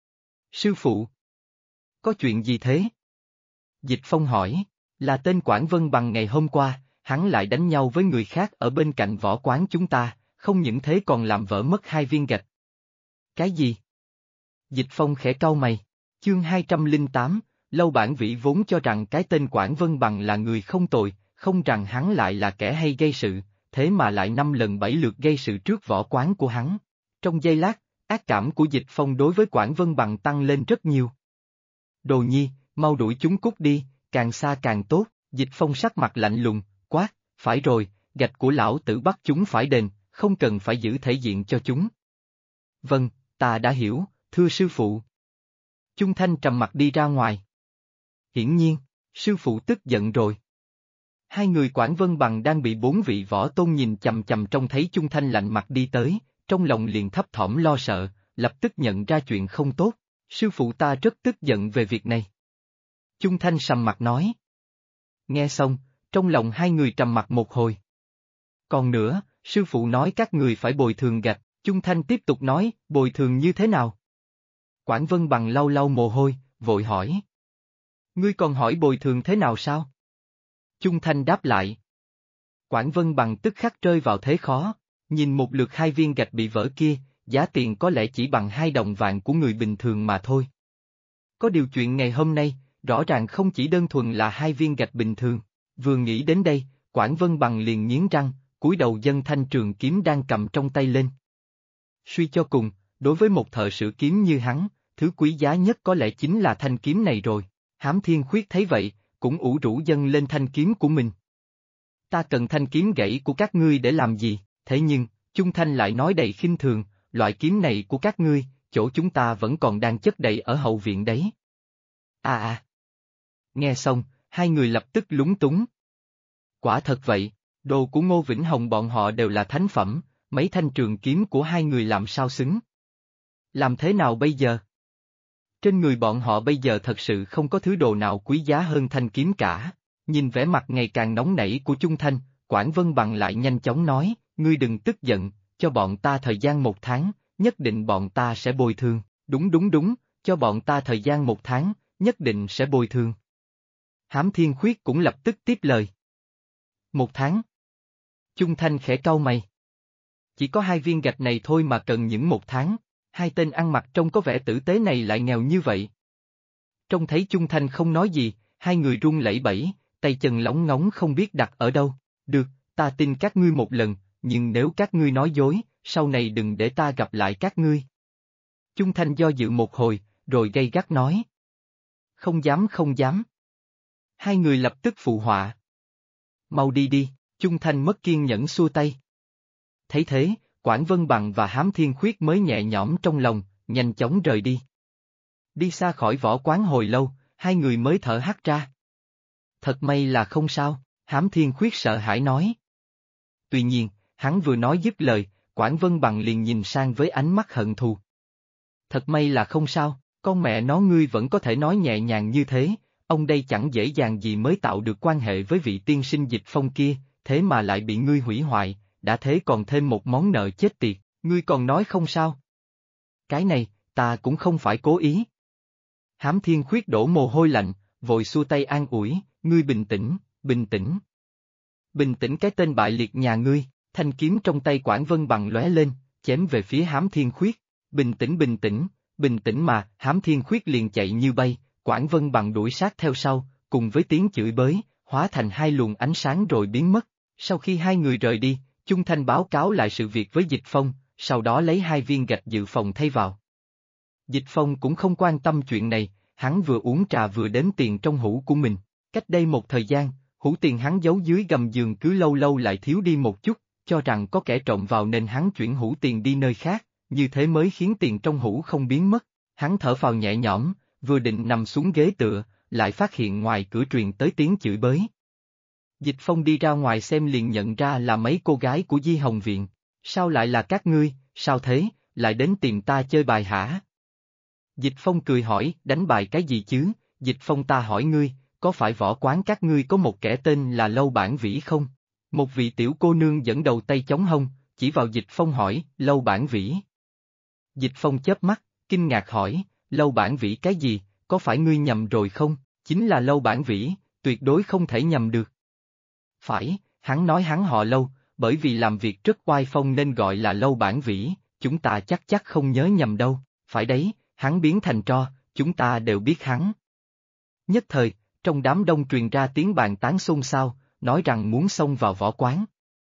Sư phụ! Có chuyện gì thế? Dịch Phong hỏi, là tên Quảng Vân Bằng ngày hôm qua, hắn lại đánh nhau với người khác ở bên cạnh võ quán chúng ta, không những thế còn làm vỡ mất hai viên gạch. Cái gì? Dịch Phong khẽ cau mày. Chương 208, Lâu Bản Vĩ vốn cho rằng cái tên Quảng Vân Bằng là người không tồi, không rằng hắn lại là kẻ hay gây sự, thế mà lại 5 lần 7 lượt gây sự trước võ quán của hắn. Trong giây lát, ác cảm của Dịch Phong đối với Quảng Vân Bằng tăng lên rất nhiều. Đồ nhi, mau đuổi chúng cút đi, càng xa càng tốt. Dịch Phong sắc mặt lạnh lùng, quát, phải rồi, gạch của lão tử bắt chúng phải đền, không cần phải giữ thể diện cho chúng. Vâng, ta đã hiểu, thưa sư phụ. Chung Thanh trầm mặt đi ra ngoài. Hiển nhiên, sư phụ tức giận rồi. Hai người Quảng Vân Bằng đang bị bốn vị võ tôn nhìn chằm chằm trông thấy Chung Thanh lạnh mặt đi tới, trong lòng liền thấp thỏm lo sợ, lập tức nhận ra chuyện không tốt, sư phụ ta rất tức giận về việc này. Chung Thanh sầm mặt nói. Nghe xong, trong lòng hai người trầm mặt một hồi. Còn nữa, sư phụ nói các người phải bồi thường gạch, Chung Thanh tiếp tục nói, bồi thường như thế nào? Quảng Vân Bằng lau lau mồ hôi, vội hỏi. Ngươi còn hỏi bồi thường thế nào sao? Chung Thanh đáp lại. Quảng Vân Bằng tức khắc rơi vào thế khó, nhìn một lượt hai viên gạch bị vỡ kia, giá tiền có lẽ chỉ bằng 2 đồng vàng của người bình thường mà thôi. Có điều chuyện ngày hôm nay, rõ ràng không chỉ đơn thuần là hai viên gạch bình thường, vừa nghĩ đến đây, Quảng Vân Bằng liền nghiến răng, cúi đầu dâng thanh trường kiếm đang cầm trong tay lên. Suy cho cùng, đối với một thợ sửa kiếm như hắn, thứ quý giá nhất có lẽ chính là thanh kiếm này rồi. Hám Thiên Khuyết thấy vậy, cũng ủ rũ dâng lên thanh kiếm của mình. Ta cần thanh kiếm gãy của các ngươi để làm gì, thế nhưng, Chung Thanh lại nói đầy khinh thường, loại kiếm này của các ngươi, chỗ chúng ta vẫn còn đang chất đầy ở hậu viện đấy. Nghe xong, hai người lập tức lúng túng. Quả thật vậy, đồ của Ngô Vĩnh Hồng bọn họ đều là thánh phẩm, mấy thanh trường kiếm của hai người làm sao xứng. Làm thế nào bây giờ? Trên người bọn họ bây giờ thật sự không có thứ đồ nào quý giá hơn thanh kiếm cả. Nhìn vẻ mặt ngày càng nóng nảy của Chung Thanh, Quảng Vân Bằng lại nhanh chóng nói, ngươi đừng tức giận, cho bọn ta thời gian 1 tháng, nhất định bọn ta sẽ bồi thường. Đúng, cho bọn ta thời gian 1 tháng, nhất định sẽ bồi thường. Hám Thiên Khuyết cũng lập tức tiếp lời. 1 tháng. Chung Thanh khẽ cau mày. Chỉ có 2 viên gạch này thôi mà cần những 1 tháng, hai tên ăn mặc trông có vẻ tử tế này lại nghèo như vậy. Trông thấy Chung Thanh không nói gì, hai người run lẩy bẩy, tay chân lỏng ngóng không biết đặt ở đâu. Được, ta tin các ngươi một lần, nhưng nếu các ngươi nói dối, sau này đừng để ta gặp lại các ngươi. Chung Thanh do dự một hồi, rồi gay gắt nói. Không dám. Hai người lập tức phụ họa. Mau đi, Chung Thanh mất kiên nhẫn xua tay. Thấy thế, Quảng Vân Bằng và Hám Thiên Khuyết mới nhẹ nhõm trong lòng, nhanh chóng rời đi. Đi xa khỏi võ quán hồi lâu, hai người mới thở hắt ra. Thật may là không sao, Hám Thiên Khuyết sợ hãi nói. Tuy nhiên, hắn vừa nói dứt lời, Quảng Vân Bằng liền nhìn sang với ánh mắt hận thù. Thật may là không sao, con mẹ nó ngươi vẫn có thể nói nhẹ nhàng như thế, ông đây chẳng dễ dàng gì mới tạo được quan hệ với vị tiên sinh Dịch Phong kia, thế mà lại bị ngươi hủy hoại, đã thế còn thêm một món nợ chết tiệt, ngươi còn nói không sao. Cái này, ta cũng không phải cố ý. Hám Thiên Khuyết đổ mồ hôi lạnh, vội xua tay an ủi, ngươi bình tĩnh. Bình tĩnh cái tên bại liệt nhà ngươi, thanh kiếm trong tay Quảng Vân Bằng lóe lên, chém về phía Hám Thiên Khuyết. Bình tĩnh mà, Hám Thiên Khuyết liền chạy như bay, Quảng Vân Bằng đuổi sát theo sau, cùng với tiếng chửi bới, hóa thành hai luồng ánh sáng rồi biến mất. Sau khi hai người rời đi, Chung Thanh báo cáo lại sự việc với Dịch Phong, sau đó lấy 2 viên gạch dự phòng thay vào. Dịch Phong cũng không quan tâm chuyện này, hắn vừa uống trà vừa đếm tiền trong hũ của mình. Cách đây một thời gian, hũ tiền hắn giấu dưới gầm giường cứ lâu lâu lại thiếu đi một chút, cho rằng có kẻ trộm vào nên hắn chuyển hũ tiền đi nơi khác, như thế mới khiến tiền trong hũ không biến mất. Hắn thở phào nhẹ nhõm, vừa định nằm xuống ghế tựa, lại phát hiện ngoài cửa truyền tới tiếng chửi bới. Dịch Phong đi ra ngoài xem liền nhận ra là mấy cô gái của Di Hồng Viện. Sao lại là các ngươi, sao thế, lại đến tìm ta chơi bài hả? Dịch Phong cười hỏi, đánh bài cái gì chứ? Dịch Phong, ta hỏi ngươi, có phải võ quán các ngươi có một kẻ tên là Lâu Bản Vĩ không? Một vị tiểu cô nương dẫn đầu tay chống hông, chỉ vào Dịch Phong hỏi, Lâu Bản Vĩ. Dịch Phong chớp mắt, kinh ngạc hỏi, Lâu Bản Vĩ cái gì, có phải ngươi nhầm rồi không? Chính là Lâu Bản Vĩ, tuyệt đối không thể nhầm được. Phải, hắn nói hắn họ Lâu, bởi vì làm việc rất oai phong nên gọi là Lâu Bản Vĩ, chúng ta chắc không nhớ nhầm đâu, phải đấy, hắn biến thành tro, chúng ta đều biết hắn. Nhất thời, trong đám đông truyền ra tiếng bàn tán xôn xao, nói rằng muốn xông vào võ quán.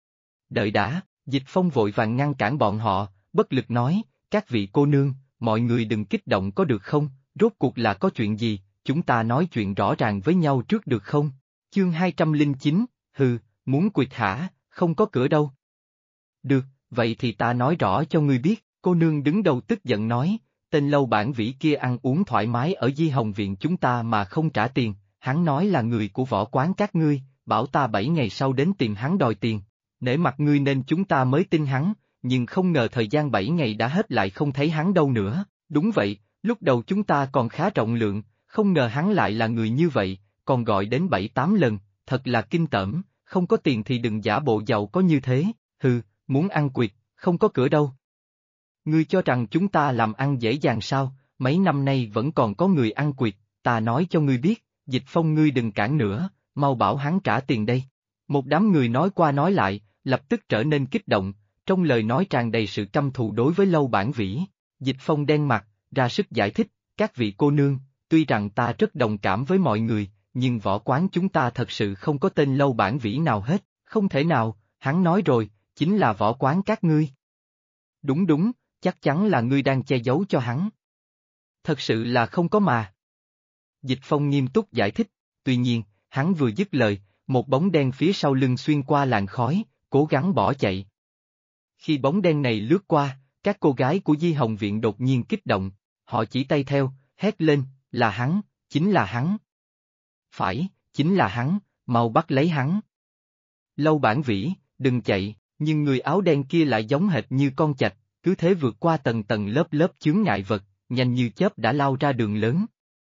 Đợi đã, Dịch Phong vội vàng ngăn cản bọn họ, bất lực nói, các vị cô nương, mọi người đừng kích động có được không, rốt cuộc là có chuyện gì, chúng ta nói chuyện rõ ràng với nhau trước được không? Chương 209, hừ, muốn quỵt hả, không có cửa đâu. Được, vậy thì ta nói rõ cho ngươi biết, cô nương đứng đầu tức giận nói, tên Lâu Bản Vĩ kia ăn uống thoải mái ở Di Hồng Viện chúng ta mà không trả tiền, hắn nói là người của võ quán các ngươi, bảo ta 7 ngày sau đến tìm hắn đòi tiền, nể mặt ngươi nên chúng ta mới tin hắn, nhưng không ngờ thời gian 7 ngày đã hết lại không thấy hắn đâu nữa, đúng vậy, lúc đầu chúng ta còn khá rộng lượng, không ngờ hắn lại là người như vậy, còn gọi đến 7-8 lần, thật là kinh tởm, không có tiền thì đừng giả bộ giàu có như thế, hừ, muốn ăn quỵt, không có cửa đâu. Ngươi cho rằng chúng ta làm ăn dễ dàng sao, mấy năm nay vẫn còn có người ăn quỵt, ta nói cho ngươi biết, Dịch Phong ngươi đừng cản nữa, mau bảo hắn trả tiền đây. Một đám người nói qua nói lại, lập tức trở nên kích động, trong lời nói tràn đầy sự căm thù đối với Lâu Bản Vĩ. Dịch Phong đen mặt, ra sức giải thích, các vị cô nương, tuy rằng ta rất đồng cảm với mọi người, nhưng võ quán chúng ta thật sự không có tên Lâu Bản Vĩ nào hết, không thể nào, hắn nói rồi, chính là võ quán các ngươi. Đúng, chắc chắn là ngươi đang che giấu cho hắn. Thật sự là không có mà. Dịch Phong nghiêm túc giải thích, tuy nhiên, hắn vừa dứt lời, một bóng đen phía sau lưng xuyên qua làn khói, cố gắng bỏ chạy. Khi bóng đen này lướt qua, các cô gái của Di Hồng Viện đột nhiên kích động, họ chỉ tay theo, hét lên, là hắn, chính là hắn. Phải, chính là hắn, mau bắt lấy hắn. Lâu Bản Vĩ, đừng chạy, nhưng người áo đen kia lại giống hệt như con chạch, cứ thế vượt qua tầng tầng lớp chướng ngại vật, nhanh như chớp đã lao ra đường lớn.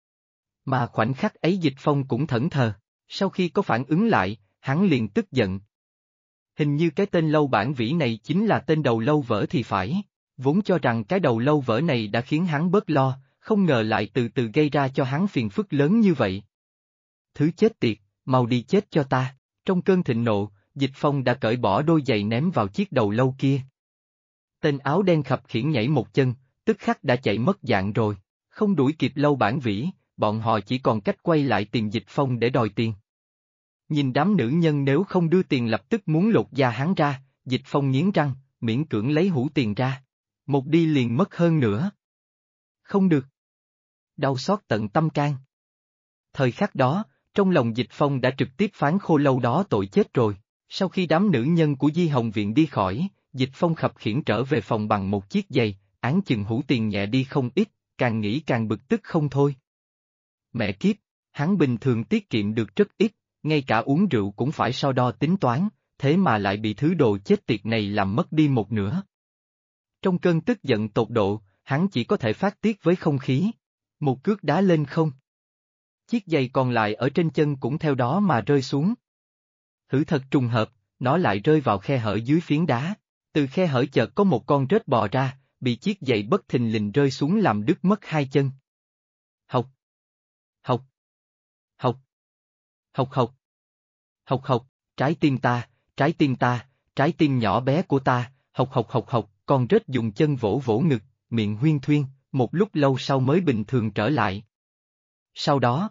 Mà khoảnh khắc ấy Dịch Phong cũng thẫn thờ, sau khi có phản ứng lại, hắn liền tức giận. Hình như cái tên Lâu Bản Vĩ này chính là tên đầu lâu vỡ thì phải, vốn cho rằng cái đầu lâu vỡ này đã khiến hắn bớt lo, không ngờ lại từ từ gây ra cho hắn phiền phức lớn như vậy. Thứ chết tiệt, mau đi chết cho ta, trong cơn thịnh nộ, Dịch Phong đã cởi bỏ đôi giày ném vào chiếc đầu lâu kia. Tên áo đen khập khiễng nhảy một chân, tức khắc đã chạy mất dạng rồi, không đuổi kịp Lâu Bản Vĩ, bọn họ chỉ còn cách quay lại tìm Dịch Phong để đòi tiền. Nhìn đám nữ nhân nếu không đưa tiền lập tức muốn lột da hắn ra, Dịch Phong nghiến răng, miễn cưỡng lấy hũ tiền ra. Một đi liền mất hơn nữa. Không được. Đau xót tận tâm can. Thời khắc đó, trong lòng Dịch Phong đã trực tiếp phán Khô Lâu đó tội chết rồi. Sau khi đám nữ nhân của Di Hồng Viện đi khỏi, Dịch Phong khập khiễng trở về phòng bằng một chiếc giày, án chừng hũ tiền nhẹ đi không ít, càng nghĩ càng bực tức không thôi. Mẹ kiếp, hắn bình thường tiết kiệm được rất ít, ngay cả uống rượu cũng phải so đo tính toán, thế mà lại bị thứ đồ chết tiệt này làm mất đi một nửa. Trong cơn tức giận tột độ, hắn chỉ có thể phát tiết với không khí. Một cước đá lên không. Chiếc giày còn lại ở trên chân cũng theo đó mà rơi xuống. Hử thật trùng hợp, nó lại rơi vào khe hở dưới phiến đá. Từ khe hở chợt có một con rết bò ra, bị chiếc giày bất thình lình rơi xuống làm đứt mất hai chân. Học. Học. Học. Học học. Học học, trái tim ta, trái tim ta, trái tim nhỏ bé của ta, học học học học, con rết dùng chân vỗ vỗ ngực, miệng huyên thuyên, một lúc lâu sau mới bình thường trở lại. Sau đó,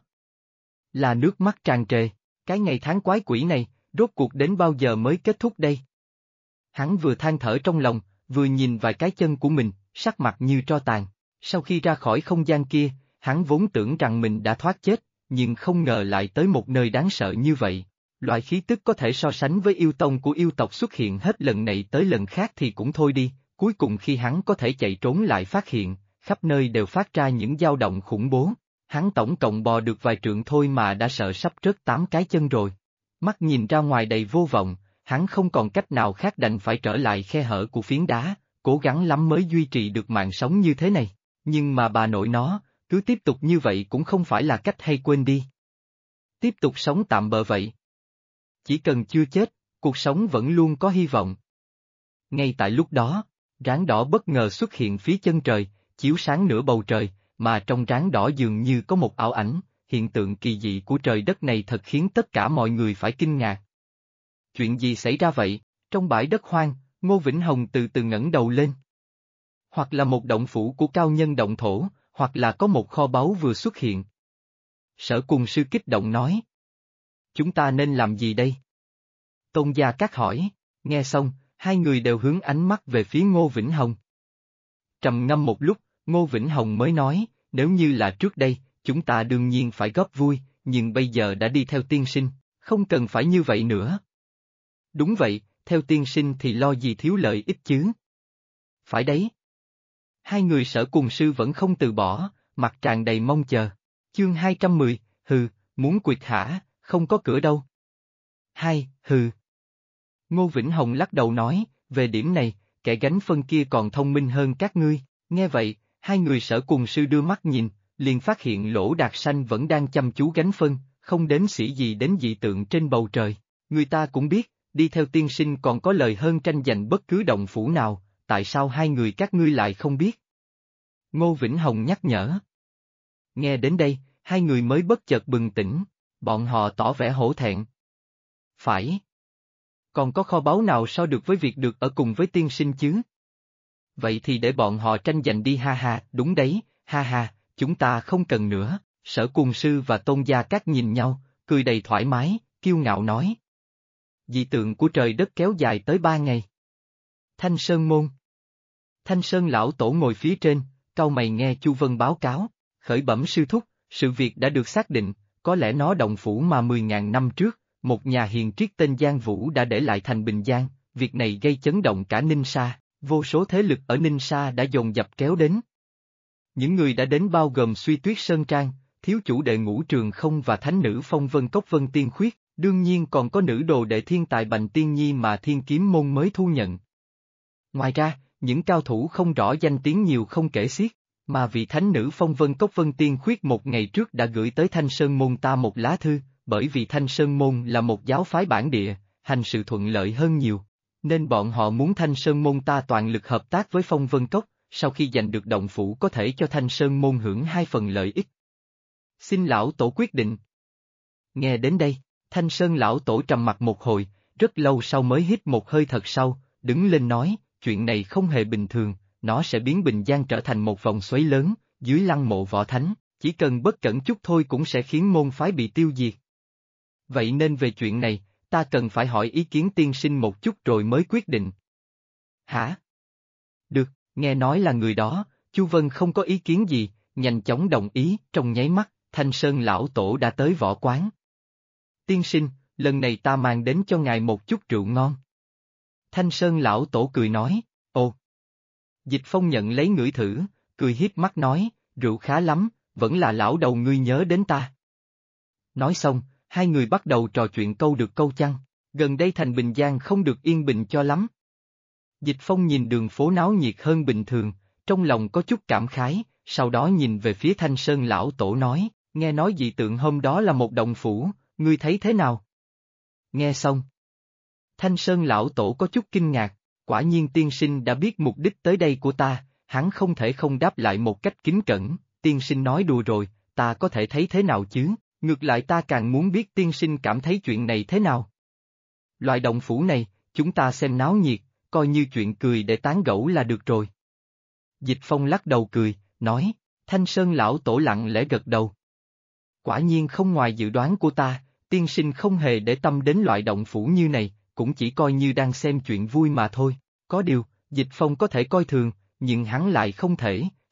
là nước mắt tràn trề, cái ngày tháng quái quỷ này, rốt cuộc đến bao giờ mới kết thúc đây? Hắn vừa than thở trong lòng, vừa nhìn vài cái chân của mình, sắc mặt như tro tàn, sau khi ra khỏi không gian kia, Hắn vốn tưởng rằng mình đã thoát chết, nhưng không ngờ lại tới một nơi đáng sợ như vậy. Loại khí tức có thể so sánh với yêu tông của yêu tộc xuất hiện hết lần này tới lần khác thì cũng thôi đi, cuối cùng khi hắn có thể chạy trốn lại phát hiện, khắp nơi đều phát ra những dao động khủng bố. Hắn tổng cộng bò được vài trượng thôi mà đã sợ sắp rớt 8 cái chân rồi. Mắt nhìn ra ngoài đầy vô vọng, hắn không còn cách nào khác đành phải trở lại khe hở của phiến đá, cố gắng lắm mới duy trì được mạng sống như thế này. Nhưng mà bà nội nó, cứ tiếp tục như vậy cũng không phải là cách hay, quên đi. Tiếp tục sống tạm bợ vậy. Chỉ cần chưa chết, cuộc sống vẫn luôn có hy vọng. Ngay tại lúc đó, ráng đỏ bất ngờ xuất hiện phía chân trời, chiếu sáng nửa bầu trời, mà trong ráng đỏ dường như có một ảo ảnh, hiện tượng kỳ dị của trời đất này thật khiến tất cả mọi người phải kinh ngạc. Chuyện gì xảy ra vậy? Trong bãi đất hoang, Ngô Vĩnh Hồng từ từ ngẩng đầu lên. Hoặc là một động phủ của cao nhân động thổ, hoặc là có một kho báu vừa xuất hiện. Sở Cùng Sư kích động nói. Chúng ta nên làm gì đây? Tôn Gia Các hỏi, nghe xong, hai người đều hướng ánh mắt về phía Ngô Vĩnh Hồng. Trầm ngâm một lúc, Ngô Vĩnh Hồng mới nói, nếu như là trước đây, chúng ta đương nhiên phải góp vui, nhưng bây giờ đã đi theo tiên sinh, không cần phải như vậy nữa. Đúng vậy, theo tiên sinh thì lo gì thiếu lợi ích chứ? Phải đấy. Hai người Sở Cùng Sư vẫn không từ bỏ, mặt tràn đầy mong chờ. Chương 210, hừ, muốn quyệt hả, không có cửa đâu. Hừ. Ngô Vĩnh Hồng lắc đầu nói, về điểm này, kẻ gánh phân kia còn thông minh hơn các ngươi. Nghe vậy, hai người Sở Cùng Sư đưa mắt nhìn, liền phát hiện Lỗ Đạt Sanh vẫn đang chăm chú gánh phân, không đếm xỉa gì đến dị tượng trên bầu trời. Người ta cũng biết, đi theo tiên sinh còn có lời hơn tranh giành bất cứ động phủ nào, tại sao hai người các ngươi lại không biết? Ngô Vĩnh Hồng nhắc nhở. Nghe đến đây, hai người mới bất chợt bừng tỉnh, bọn họ tỏ vẻ hổ thẹn. Phải. Còn có kho báu nào so được với việc được ở cùng với tiên sinh chứ? Vậy thì để bọn họ tranh giành đi, ha ha, đúng đấy, ha ha, chúng ta không cần nữa. Sở Cùng Sư và Tôn Gia Các nhìn nhau, cười đầy thoải mái, kiêu ngạo nói. Dị tượng của trời đất kéo dài tới 3 ngày. Thanh Sơn Môn. Thanh Sơn Lão Tổ ngồi phía trên, cau mày nghe Chu Vân báo cáo, khởi bẩm sư thúc, sự việc đã được xác định, có lẽ nó động phủ mà 10.000 năm trước, một nhà hiền triết tên Giang Vũ đã để lại thành Bình Giang, việc này gây chấn động cả Ninh Sa, vô số thế lực ở Ninh Sa đã dồn dập kéo đến. Những người đã đến bao gồm Suy Tuyết Sơn Trang, thiếu chủ đệ Ngũ Trường Không và thánh nữ Phong Vân Cốc Vân Tiên Khuyết, đương nhiên còn có nữ đồ đệ thiên tài Bành Tiên Nhi mà Thiên Kiếm Môn mới thu nhận. Ngoài ra, những cao thủ không rõ danh tiếng nhiều không kể xiết, mà vị thánh nữ Phong Vân Cốc Vân Tiên Khuyết một ngày trước đã gửi tới Thanh Sơn Môn ta một lá thư, bởi vì Thanh Sơn Môn là một giáo phái bản địa, hành sự thuận lợi hơn nhiều, nên bọn họ muốn Thanh Sơn Môn ta toàn lực hợp tác với Phong Vân Cốc, sau khi giành được động phủ có thể cho Thanh Sơn Môn hưởng 2 phần lợi ích. Xin lão tổ quyết định. Nghe đến đây, Thanh Sơn lão tổ trầm mặt một hồi, rất lâu sau mới hít một hơi thật sâu, đứng lên nói, chuyện này không hề bình thường, nó sẽ biến Bình Giang trở thành một vòng xoáy lớn, dưới lăng mộ võ thánh, chỉ cần bất cẩn chút thôi cũng sẽ khiến môn phái bị tiêu diệt. Vậy nên về chuyện này, ta cần phải hỏi ý kiến tiên sinh một chút rồi mới quyết định. Hả? Được, nghe nói là người đó, Chu Vân không có ý kiến gì, nhanh chóng đồng ý, trong nháy mắt, Thanh Sơn lão tổ đã tới võ quán. Tiên sinh, lần này ta mang đến cho ngài một chút rượu ngon. Thanh Sơn lão tổ cười nói, ồ. Dịch Phong nhận lấy ngửi thử, cười hiếp mắt nói, rượu khá lắm, vẫn là lão đầu ngươi nhớ đến ta. Nói xong, hai người bắt đầu trò chuyện câu được câu chăng, gần đây thành Bình Giang không được yên bình cho lắm. Dịch Phong nhìn đường phố náo nhiệt hơn bình thường, trong lòng có chút cảm khái, sau đó nhìn về phía Thanh Sơn lão tổ nói, nghe nói dị tượng hôm đó là một động phủ, ngươi thấy thế nào? Nghe xong, Thanh Sơn lão tổ có chút kinh ngạc, quả nhiên tiên sinh đã biết mục đích tới đây của ta, hắn không thể không đáp lại một cách kính cẩn, tiên sinh nói đùa rồi, ta có thể thấy thế nào chứ, ngược lại ta càng muốn biết tiên sinh cảm thấy chuyện này thế nào. Loại động phủ này, chúng ta xem náo nhiệt, coi như chuyện cười để tán gẫu là được rồi. Dịch Phong lắc đầu cười, nói, Thanh Sơn lão tổ lặng lẽ gật đầu. Quả nhiên không ngoài dự đoán của ta, tiên sinh không hề để tâm đến loại động phủ như này, cũng chỉ coi như đang xem chuyện vui mà thôi. Có điều, Dịch Phong có thể coi thường, nhưng hắn lại không thể,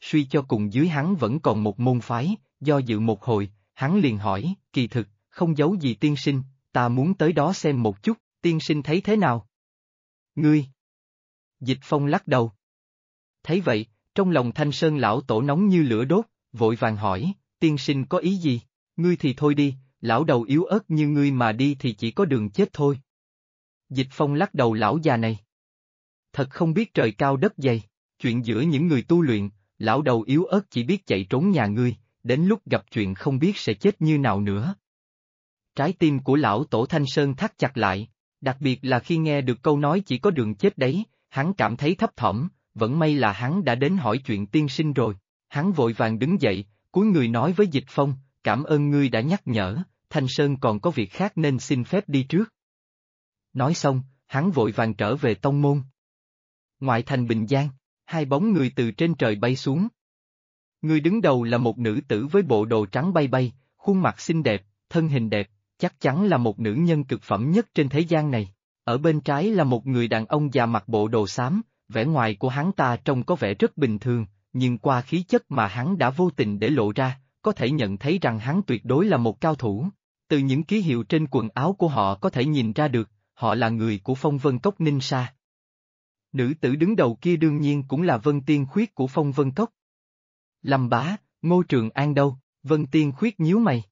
suy cho cùng dưới hắn vẫn còn một môn phái, do dự một hồi, hắn liền hỏi, kỳ thực, không giấu gì tiên sinh, ta muốn tới đó xem một chút, tiên sinh thấy thế nào? Ngươi! Dịch Phong lắc đầu. Thấy vậy, trong lòng Thanh Sơn lão tổ nóng như lửa đốt, vội vàng hỏi, tiên sinh có ý gì? Ngươi thì thôi đi, lão đầu yếu ớt như ngươi mà đi thì chỉ có đường chết thôi. Dịch Phong lắc đầu, lão già này. Thật không biết trời cao đất dày, chuyện giữa những người tu luyện, lão đầu yếu ớt chỉ biết chạy trốn nhà ngươi, đến lúc gặp chuyện không biết sẽ chết như nào nữa. Trái tim của lão tổ Thanh Sơn thắt chặt lại, đặc biệt là khi nghe được câu nói chỉ có đường chết đấy, hắn cảm thấy thấp thỏm, vẫn may là hắn đã đến hỏi chuyện tiên sinh rồi. Hắn vội vàng đứng dậy, cúi người nói với Dịch Phong, cảm ơn ngươi đã nhắc nhở, Thanh Sơn còn có việc khác nên xin phép đi trước. Nói xong, hắn vội vàng trở về tông môn. Ngoại thành Bình Giang, hai bóng người từ trên trời bay xuống. Người đứng đầu là một nữ tử với bộ đồ trắng bay bay, khuôn mặt xinh đẹp, thân hình đẹp, chắc chắn là một nữ nhân cực phẩm nhất trên thế gian này. Ở bên trái là một người đàn ông già mặc bộ đồ xám, vẻ ngoài của hắn ta trông có vẻ rất bình thường, nhưng qua khí chất mà hắn đã vô tình để lộ ra, có thể nhận thấy rằng hắn tuyệt đối là một cao thủ. Từ những ký hiệu trên quần áo của họ có thể nhìn ra được, họ là người của Phong Vân Cốc Ninh Sa. Nữ tử đứng đầu kia đương nhiên cũng là Vân Tiên Khuyết của Phong Vân Cốc. Lâm Bá, Ngô Trường An đâu? Vân Tiên Khuyết nhíu mày.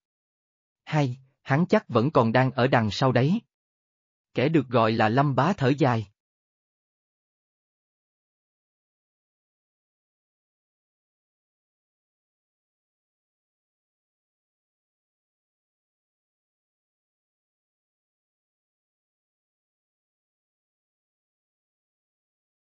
Hay, hắn chắc vẫn còn đang ở đằng sau đấy. Kẻ được gọi là Lâm Bá thở dài.